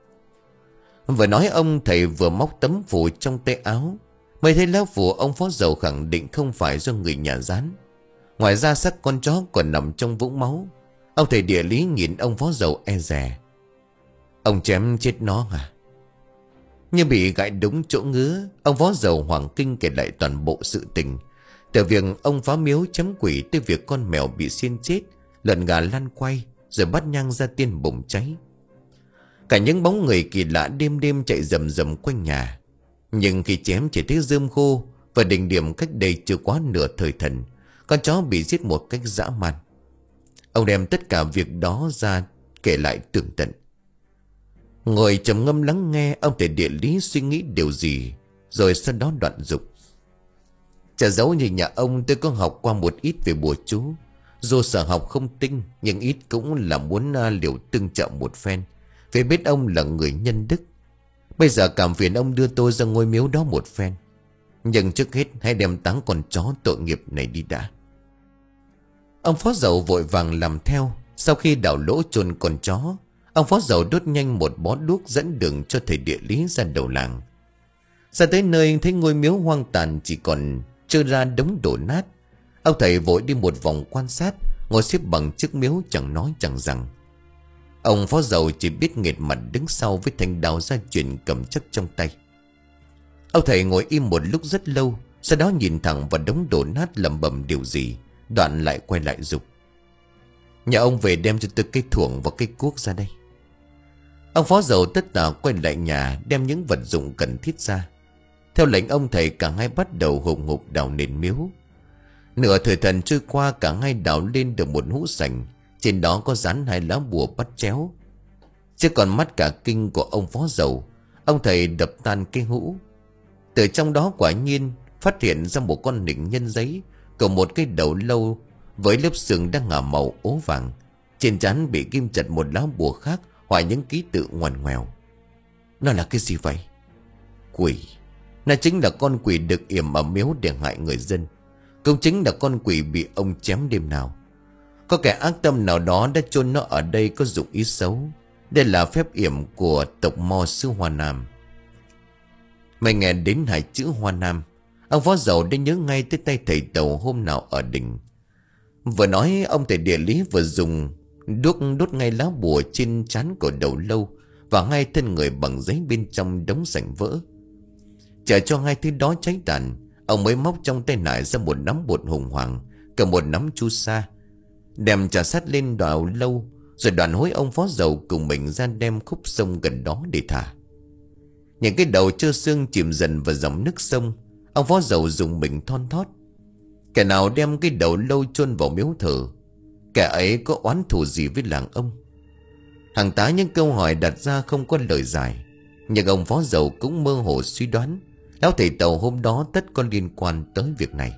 Vừa nói ông thầy vừa móc tấm phù trong tay áo. Mới thấy lá phù, ông phó dầu khẳng định không phải do người nhà dán. Ngoài ra xác con chó còn nằm trong vũng máu. Ông thầy địa lý nhìn ông phó dầu e dè. Ông chém chết nó à? Như bị gãi đúng chỗ ngứa, ông phó dầu hoàng kinh kể lại toàn bộ sự tình. Từ việc ông phá miếu chém quỷ tới việc con mèo bị xiên chết, lợn gà lăn quay, rồi bát nhang ra tiên bùng cháy. Cả những bóng người kỳ lạ đêm đêm chạy rầm rầm quanh nhà. Nhưng khi chém chỉ thấy rơm khô, và đỉnh điểm cách đây chưa quá nửa thời thần, con chó bị giết một cách dã man. Ông đem tất cả việc đó ra kể lại tường tận. Ngồi trầm ngâm lắng nghe, ông thầy địa lý suy nghĩ điều gì, rồi sau đó đoạn dục. Chả giấu như nhà ông, tôi có học qua một ít về bùa chú. Dù sở học không tinh, nhưng ít cũng là muốn liều tương trợ một phen, vì biết ông là người nhân đức. Bây giờ cảm phiền ông đưa tôi ra ngôi miếu đó một phen. Nhưng trước hết hãy đem táng con chó tội nghiệp này đi đã. Ông phó dầu vội vàng làm theo. Sau khi đào lỗ chôn con chó, ông phó dầu đốt nhanh một bó đuốc dẫn đường cho thầy địa lý ra đầu làng. Ra tới nơi thấy ngôi miếu hoang tàn chỉ còn trơ ra đống đổ nát. Ông thầy vội đi một vòng quan sát, ngồi xếp bằng trước miếu chẳng nói chẳng rằng. Ông phó dầu chỉ biết nghệt mặt đứng sau với thanh đao gia truyền cầm chắc trong tay. Ông thầy ngồi im một lúc rất lâu, sau đó nhìn thẳng vào đống đổ nát lẩm bẩm điều gì, đoạn lại quay lại dục. Nhà ông về đem cho tôi cây thuổng và cây cuốc ra đây. Ông phó dầu tất tả quay lại nhà, đem những vật dụng cần thiết ra. Theo lệnh ông thầy, cả hai bắt đầu hùng hục đào nền miếu. Nửa thời thần trôi qua, cả hai đào lên được một hũ sành. Trên đó có dán hai lá bùa bắt chéo. Chứ còn mắt cả kinh của ông phó dầu, ông thầy đập tan cái hũ. Từ trong đó quả nhiên phát hiện ra một con nịnh nhân giấy, cùng một cái đầu lâu với lớp xương đang ngả màu ố vàng. Trên trán bị ghim chặt một lá bùa khác, hoặc những ký tự ngoằn ngoèo. Nó là cái gì vậy? Quỷ. Nó chính là con quỷ được yểm ở miếu để hại người dân. Cũng chính là con quỷ bị ông chém đêm nào. Có kẻ ác tâm nào đó đã chôn nó ở đây có dụng ý xấu. Đây là phép yểm của tộc Mo xứ Hoa Nam. Mày nghe đến hai chữ Hoa Nam, ông phó dầu đã nhớ ngay tới tay thầy Tàu hôm nào ở đình. Vừa nói, ông thầy địa lý vừa dùng đuốc đốt ngay lá bùa trên trán của đầu lâu và hai thân người bằng giấy bên trong đống sành vỡ. Chờ cho hai thứ đó cháy tàn, ông mới móc trong tay nải ra một nắm bột hùng hoàng, cầm một nắm chu sa, đem trà sát lên đầu lâu, rồi đoàn hối ông phó dầu cùng mình ra đem khúc sông gần đó để thả. Những cái đầu trơ xương chìm dần vào dòng nước sông, ông phó dầu dùng mình thon thót. Kẻ nào đem cái đầu lâu chôn vào miếu thờ, kẻ ấy có oán thù gì với làng ông? Hàng tá những câu hỏi đặt ra không có lời giải. Nhưng ông phó dầu cũng mơ hồ suy đoán lão thầy Tàu hôm đó tất có liên quan tới việc này.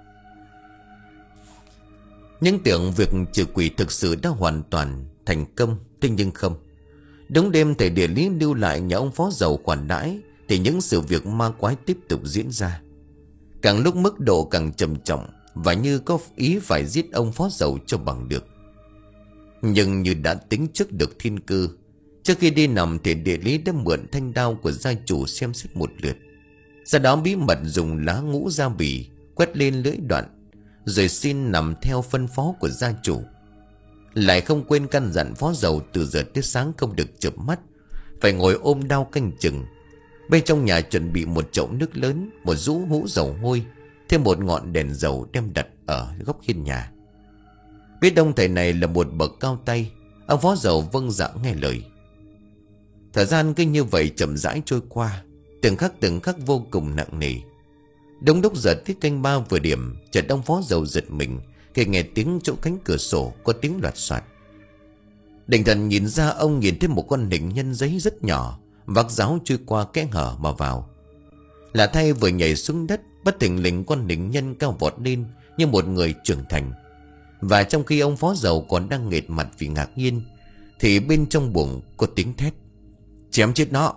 Những tưởng việc trừ quỷ thực sự đã hoàn toàn thành công, thế nhưng không. Đúng đêm thầy địa lý lưu lại nhà ông phó dầu khoản đãi, thì những sự việc ma quái tiếp tục diễn ra. Càng lúc mức độ càng trầm trọng, và như có ý phải giết ông phó dầu cho bằng được. Nhưng như đã tính trước được thiên cơ, trước khi đi nằm thì địa lý đã mượn thanh đao của gia chủ xem xét một lượt. Sau đó bí mật dùng lá ngũ gia bì quét lên lưỡi đoạn, rồi xin nằm theo phân phó của gia chủ. Lại không quên căn dặn phó dầu từ giờ tới sáng không được chợp mắt, phải ngồi ôm đao canh chừng. Bên trong nhà chuẩn bị một chậu nước lớn, một rũ hũ dầu hôi, thêm một ngọn đèn dầu đem đặt ở góc hiên nhà. Biết ông thầy này là một bậc cao tay, ông phó dầu vâng dạ nghe lời. Thời gian cứ như vậy chậm rãi trôi qua, từng khắc từng khắc vô cùng nặng nề. Đúng lúc giờ tiết canh ba vừa điểm, chợt ông phó dầu giật mình khi nghe tiếng chỗ cánh cửa sổ có tiếng loạt soạt. Định thần nhìn ra, ông nhìn thấy một con nịnh nhân giấy rất nhỏ vác giáo chui qua kẽ hở mà vào. Lạ thay, vừa nhảy xuống đất, bất thình lình con nịnh nhân cao vọt lên như một người trưởng thành. Và trong khi ông phó dầu còn đang nghệt mặt vì ngạc nhiên, thì bên trong bụng có tiếng thét: chém chết nó!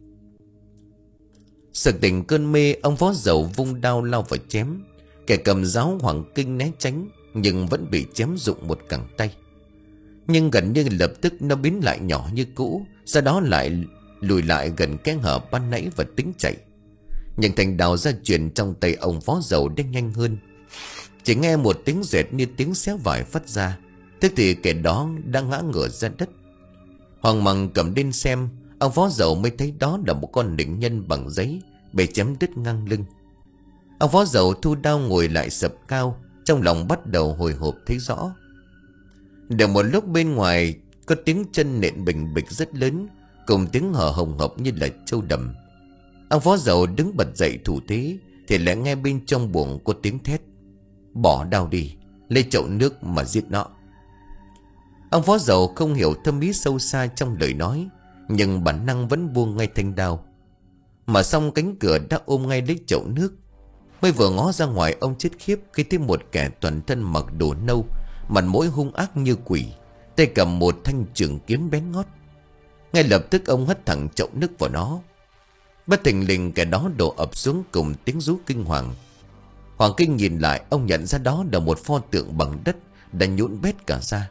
Sực tỉnh cơn mê, ông phó dầu vung đao lao vào chém. Kẻ cầm giáo hoảng kinh né tránh, nhưng vẫn bị chém rụng một cẳng tay. Nhưng gần như lập tức nó biến lại nhỏ như cũ, sau đó lại lùi lại gần kẽ hở ban nãy và tính chạy. Nhưng thanh đao ra truyền trong tay ông phó dầu đang nhanh hơn. Chỉ nghe một tiếng rệt như tiếng xé vải phát ra, tức thì kẻ đó đang ngã ngửa ra đất. Hoang mang cầm lên xem, ông phó dầu mới thấy đó là một con nịnh nhân bằng giấy bị chém đứt ngang lưng. Ông phó dầu thu đao ngồi lại sập cao, trong lòng bắt đầu hồi hộp thấy rõ. Được một lúc bên ngoài có tiếng chân nện bình bịch rất lớn, cùng tiếng hở hồng hộc như là trâu đầm. Ông Phó Dầu đứng bật dậy thủ thế, thì lại nghe bên trong buồng có tiếng thét: "Bỏ đao đi, lấy chậu nước mà giết nó." Ông Phó Dầu không hiểu thâm ý sâu xa trong lời nói, nhưng bản năng vẫn buông ngay thanh đao. Mà xong cánh cửa đã ôm ngay lấy chậu nước. Mới vừa ngó ra ngoài, ông chết khiếp khi thấy một kẻ toàn thân mặc đồ nâu, mặt mũi hung ác như quỷ, tay cầm một thanh trường kiếm bén ngót. Ngay lập tức ông hất thẳng chậu nước vào nó. Bất thình lình kẻ đó đổ ập xuống cùng tiếng rú kinh hoàng. Hoàng Kinh nhìn lại, ông nhận ra đó là một pho tượng bằng đất đã nhũn bét cả ra.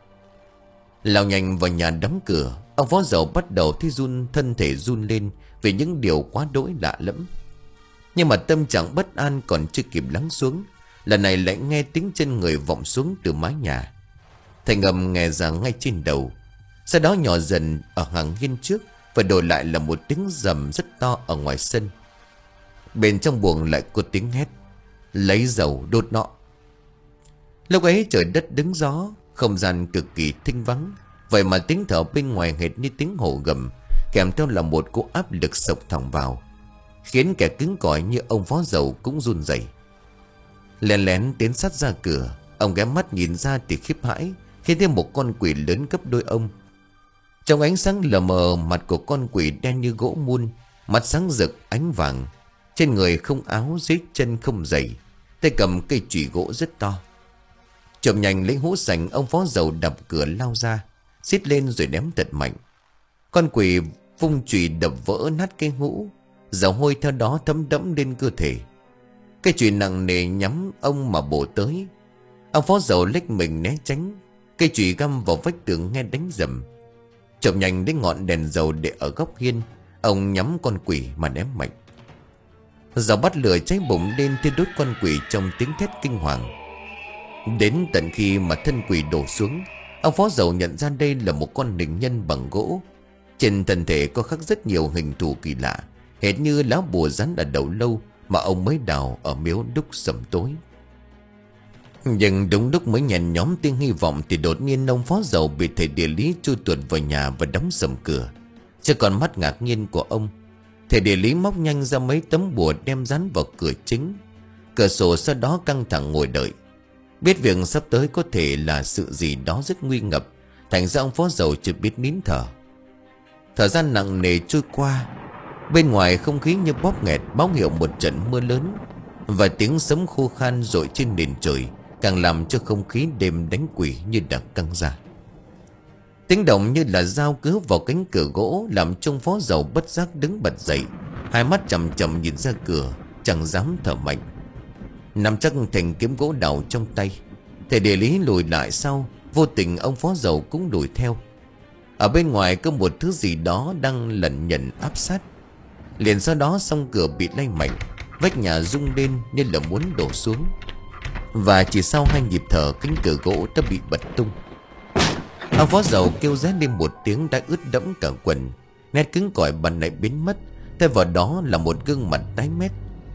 Lao nhanh vào nhà đóng cửa, ông Phó Dầu bắt đầu thấy run, thân thể run lên vì những điều quá đỗi lạ lẫm. Nhưng mà tâm trạng bất an còn chưa kịp lắng xuống, lần này lại nghe tiếng chân người vọng xuống từ mái nhà. Thành âm nghe ra ngay trên đầu, sau đó nhỏ dần ở hàng hiên trước, và đổi lại là một tiếng rầm rất to ở ngoài sân. Bên trong buồng lại có tiếng hét: "Lấy dầu đốt nó." Lúc ấy trời đất đứng gió, không gian cực kỳ thinh vắng. Vậy mà tiếng thở bên ngoài hệt như tiếng hổ gầm, kèm theo là một cú áp lực sộc thẳng vào, khiến kẻ cứng cỏi như ông Phó Dầu cũng run rẩy. Lén lén tiến sát ra cửa, ông ghé mắt nhìn ra thì khiếp hãi khi thấy một con quỷ lớn gấp đôi ông. Trong ánh sáng lờ mờ, mặt của con quỷ đen như gỗ mun, mắt sáng rực ánh vàng, trên người không áo, dưới chân không giày, tay cầm cây chùy gỗ rất to. Chộp nhanh lấy hũ sành, ông Phó Dầu đập cửa lao ra, xít lên rồi ném thật mạnh. Con quỷ vung chùy đập vỡ nát cây hũ, dầu hôi theo đó thấm đẫm lên cơ thể. Cây chùy nặng nề nhắm ông mà bổ tới. Ông Phó Dầu lách mình né tránh, cây chùy găm vào vách tường nghe đánh rầm. Chộp nhanh lấy ngọn đèn dầu để ở góc hiên, ông nhắm con quỷ mà ném mạnh. Dầu bắt lửa cháy bùng lên thiêu đốt con quỷ trong tiếng thét kinh hoàng. Đến tận khi mà thân quỷ đổ xuống, ông Phó Dầu nhận ra đây là một con hình nhân bằng gỗ. Trên thân thể có khắc rất nhiều hình thù kỳ lạ, hệt như lá bùa rắn ở đầu lâu mà ông mới đào ở miếu đúc sầm tối. Nhưng đúng lúc mới nhèn nhóm tiếng hy vọng thì đột nhiên ông Phó Dầu bị thầy địa lý chui tuột vào nhà và đóng sầm cửa. Chứ còn mắt ngạc nhiên của ông, thầy địa lý móc nhanh ra mấy tấm bùa đem dán vào cửa chính, cửa sổ, sau đó căng thẳng ngồi đợi. Biết việc sắp tới có thể là sự gì đó rất nguy ngập, thành ra ông Phó Dầu chỉ biết nín thở. Thời gian nặng nề trôi qua, bên ngoài không khí như bóp nghẹt, báo hiệu một trận mưa lớn, và tiếng sấm khô khan rội trên nền trời càng làm cho không khí đêm đánh quỷ như đã căng ra. Tiếng động như là dao cứa vào cánh cửa gỗ làm cho ông Phó Dầu bất giác đứng bật dậy, hai mắt chằm chằm nhìn ra cửa, chẳng dám thở mạnh. Nằm chắc thành kiếm gỗ đào trong tay, thầy địa lý lùi lại sau, vô tình ông Phó Dầu cũng lùi theo. Ở bên ngoài có một thứ gì đó đang lẩn nhẩn áp sát. Liền sau đó song cửa bị lay mạnh, vách nhà rung lên như là muốn đổ xuống, và chỉ sau hai nhịp thở, cánh cửa gỗ đã bị bật tung. Ông Phó Dầu kêu ré lên một tiếng đã ướt đẫm cả quần, nét cứng cỏi bàn lại biến mất, thay vào đó là một gương mặt tái mét.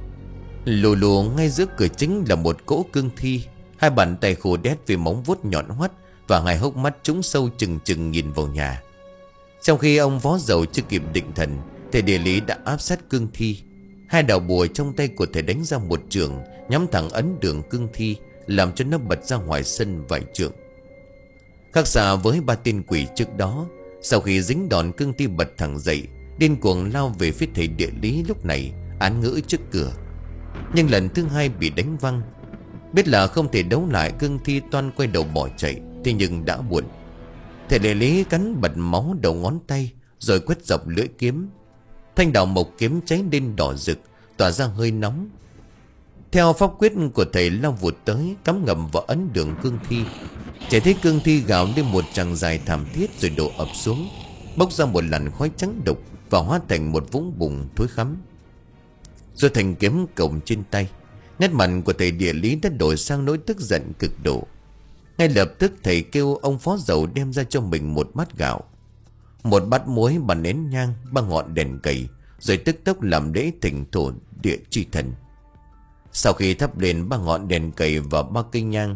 Lù lù ngay giữa cửa chính là một cỗ cương thi, hai bàn tay khô đét vì móng vuốt nhọn hoắt, và hai hốc mắt trũng sâu chừng chừng nhìn vào nhà. Trong khi ông Phó Dầu chưa kịp định thần, thầy địa lý đã áp sát cương thi. Hai đạo bùa trong tay của thầy đánh ra một trường, nhắm thẳng ấn đường cương thi, làm cho nó bật ra ngoài sân vài trượng. Khác xa với ba tên quỷ trước đó, sau khi dính đòn, cương thi bật thẳng dậy, điên cuồng lao về phía thầy địa lý, lúc này án ngữ trước cửa. Nhưng lần thứ hai bị đánh văng. Biết là không thể đấu lại, cương thi toan quay đầu bỏ chạy, thế nhưng đã muộn. Thầy địa lý cắn bật máu đầu ngón tay, rồi quét dọc lưỡi kiếm. Thanh đạo mộc kiếm cháy lên đỏ rực, tỏa ra hơi nóng. Theo pháp quyết của thầy lao vụt tới, cắm ngầm vào ấn đường cương thi. Chỉ thấy cương thi gào lên một tràng dài thảm thiết rồi đổ ập xuống, bốc ra một làn khói trắng độc và hóa thành một vũng bùn thối khắm. Rồi thành kiếm cổng trên tay, nét mặt của thầy địa lý đã đổi sang nỗi tức giận cực độ. Ngay lập tức thầy kêu ông Phó Dầu đem ra cho mình một bát gạo, một bát muối, ba nén nhang, ba ngọn đèn cầy, rồi tức tốc làm lễ thỉnh thổ địa truy thần. Sau khi thắp lên ba ngọn đèn cầy và ba cây nhang,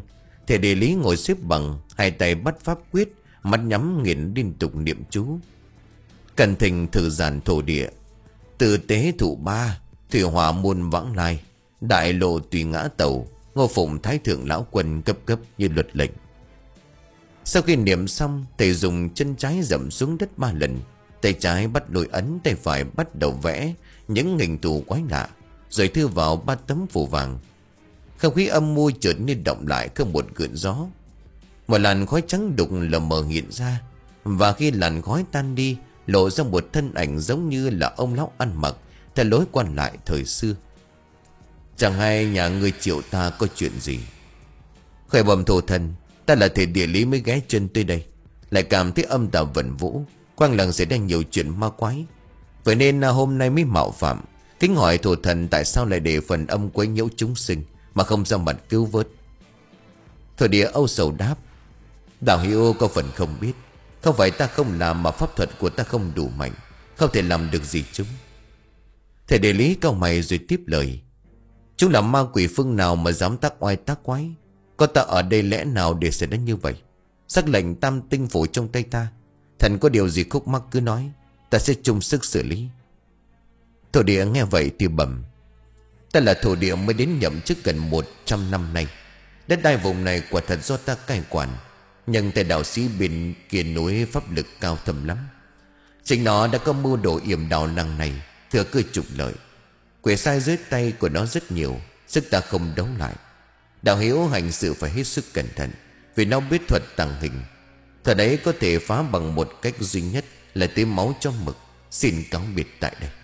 Thầy địa lý ngồi xếp bằng, hai tay bắt pháp quyết, mắt nhắm nghiền liên tục niệm chú. Cẩn thình thử giản thổ địa, từ tế thụ ba, thủy hỏa muôn vãng lai, đại lộ tùy ngã tàu, ngô phụng thái thượng lão quân cấp cấp như luật lệnh. Sau khi niệm xong, thầy dùng chân trái dậm xuống đất ba lần, tay trái bắt lôi ấn, tay phải bắt đầu vẽ những hình thù quái lạ, rồi thư vào ba tấm phù vàng. Không khí âm mưu chợt nên động lại, không một gợn gió. Một làn khói trắng đục lờ mờ hiện ra, và khi làn khói tan đi, lộ ra một thân ảnh giống như là ông lão ăn mặc theo lối quan lại thời xưa. Chẳng hay nhà ngươi triệu ta có chuyện gì? Khởi bẩm thổ thần, ta là thầy địa lý mới ghé chân tới đây, lại cảm thấy âm tà vẩn vũ, quanh làng xảy ra nhiều chuyện ma quái, vậy nên hôm nay mới mạo phạm. Kính hỏi thổ thần tại sao lại để phần âm quấy nhiễu chúng sinh mà không ra mặt cứu vớt? Thổ địa âu sầu đáp: đạo hữu có phần không biết, không phải ta không làm mà pháp thuật của ta không đủ mạnh, không thể làm được gì chúng. Thầy địa lý cau mày rồi tiếp lời: chúng là ma quỷ phương nào mà dám tác oai tác quái? Có ta ở đây lẽ nào để xảy ra như vậy? Sắc lệnh tam tinh phủ trong tay ta, thần có điều gì khúc mắc cứ nói, ta sẽ chung sức xử lý. Thổ địa nghe vậy thì bẩm: ta là thổ địa mới đến nhậm chức gần một trăm năm nay. Đất đai vùng này quả thật do ta cai quản, nhưng tay đạo sĩ bên kia núi pháp lực cao thâm lắm. Chính nó đã có mưu đồ yểm đào làng này, thừa cơ trục lợi. Quỷ sai dưới tay của nó rất nhiều, sức ta không đấu lại. Đạo hữu hành sự phải hết sức cẩn thận, vì nó biết thuật tàng hình. Thuật ấy có thể phá bằng một cách duy nhất là tưới máu cho mực. Xin cáo biệt tại đây.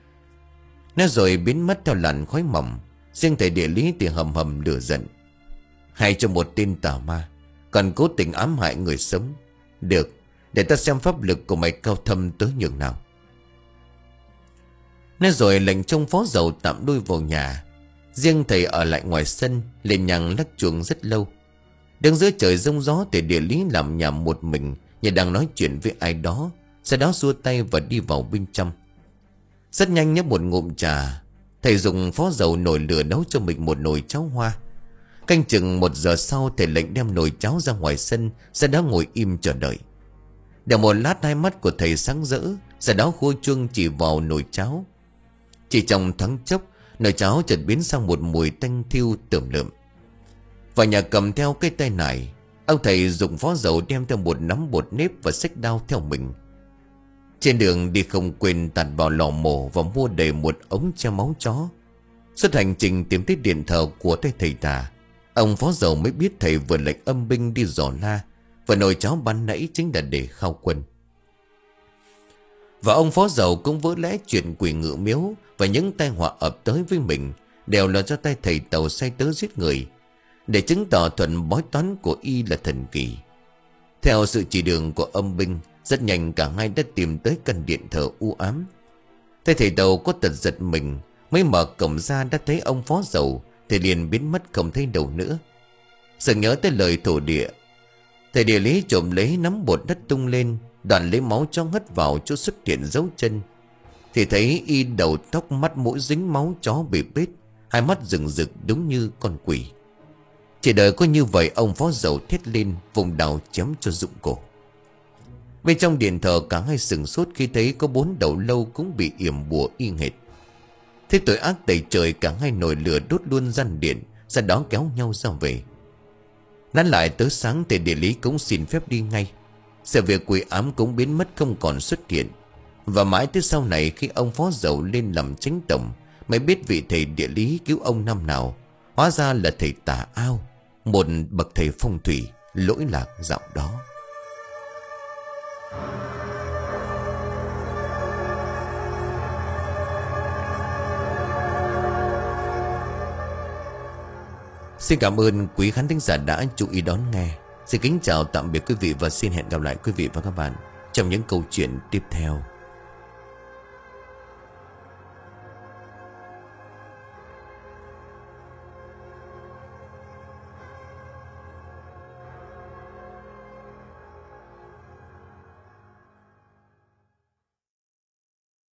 Nó rồi biến mất theo làn khói mỏng. Riêng thầy địa lý thì hầm hầm lửa giận: hay cho một tên tà ma còn cố tình ám hại người sống. Được, để ta xem pháp lực của mày cao thâm tới nhường nào. Nó rồi lệnh trông phó dầu tạm lui vào nhà, riêng thầy ở lại ngoài sân lên nhằng lắc chuông rất lâu. Đứng giữa trời rông gió, thầy địa lý làm nhảm một mình như đang nói chuyện với ai đó, sau đó xua tay và đi vào bên trong. Rất nhanh nhấp một ngụm trà, thầy dùng phó dầu nồi lửa nấu cho mình một nồi cháo hoa. Canh chừng một giờ sau, thầy lệnh đem nồi cháo ra ngoài sân, sau đó ngồi im chờ đợi. Để một lát hai mắt của thầy sáng rỡ, sau đó khua chuông chỉ vào nồi cháo. Chỉ trong thoáng chốc, nồi cháo chợt biến sang một mùi tanh thiêu tởm lợm. Vào nhà cầm theo cây tay nải, ông thầy dùng phó dầu đem theo một nắm bột nếp và xách đao theo mình. Trên đường đi không quên tạt vào lò mổ và mua đầy một ống che máu chó. Suốt hành trình tìm thấy điện thờ của tay thầy tà, ông phó dầu mới biết thầy vừa lệnh âm binh đi dò la, và nồi cháo ban nãy chính là để khao quân. Và ông phó dầu cũng vỡ lẽ chuyện quỷ ngự miếu và những tai họa ập tới với mình đều là do tay thầy tàu sai tớ giết người, để chứng tỏ thuận bói toán của y là thần kỳ. Theo sự chỉ đường của âm binh, rất nhanh cả hai đã tìm tới căn điện thờ u ám. Tay thầy tàu có tật giật mình, mới mở cổng ra đã thấy ông phó dầu, thì liền biến mất không thấy đâu nữa. Sự nhớ tới lời thổ địa, thầy địa lý trộm lấy nắm bột đất tung lên, đoàn lấy máu chó hất vào chỗ xuất hiện dấu chân. Thì thấy y đầu tóc mắt mũi dính máu chó bị bết, hai mắt rừng rực đúng như con quỷ. Chỉ đợi có như vậy, ông phó dầu thét lên, vùng đào chém cho rụng cổ. Bên trong điện thờ cả hai sừng sốt khi thấy có bốn đầu lâu cũng bị yểm bùa y hệt. Thế tội ác tẩy trời, cả hai nồi lửa đốt luôn gian điện, sau đó kéo nhau ra về. Nán lại tới sáng, thầy địa lý cũng xin phép đi ngay. Sự việc quỷ ám cũng biến mất không còn xuất hiện. Và mãi tới sau này, khi ông phó dầu lên làm chánh tổng, mới biết vị thầy địa lý cứu ông năm nào hóa ra là thầy tà ao, một bậc thầy phong thủy lỗi lạc dạo đó. Xin cảm ơn quý khán thính giả đã chú ý đón nghe. Xin kính chào tạm biệt quý vị và xin hẹn gặp lại quý vị và các bạn trong những câu chuyện tiếp theo.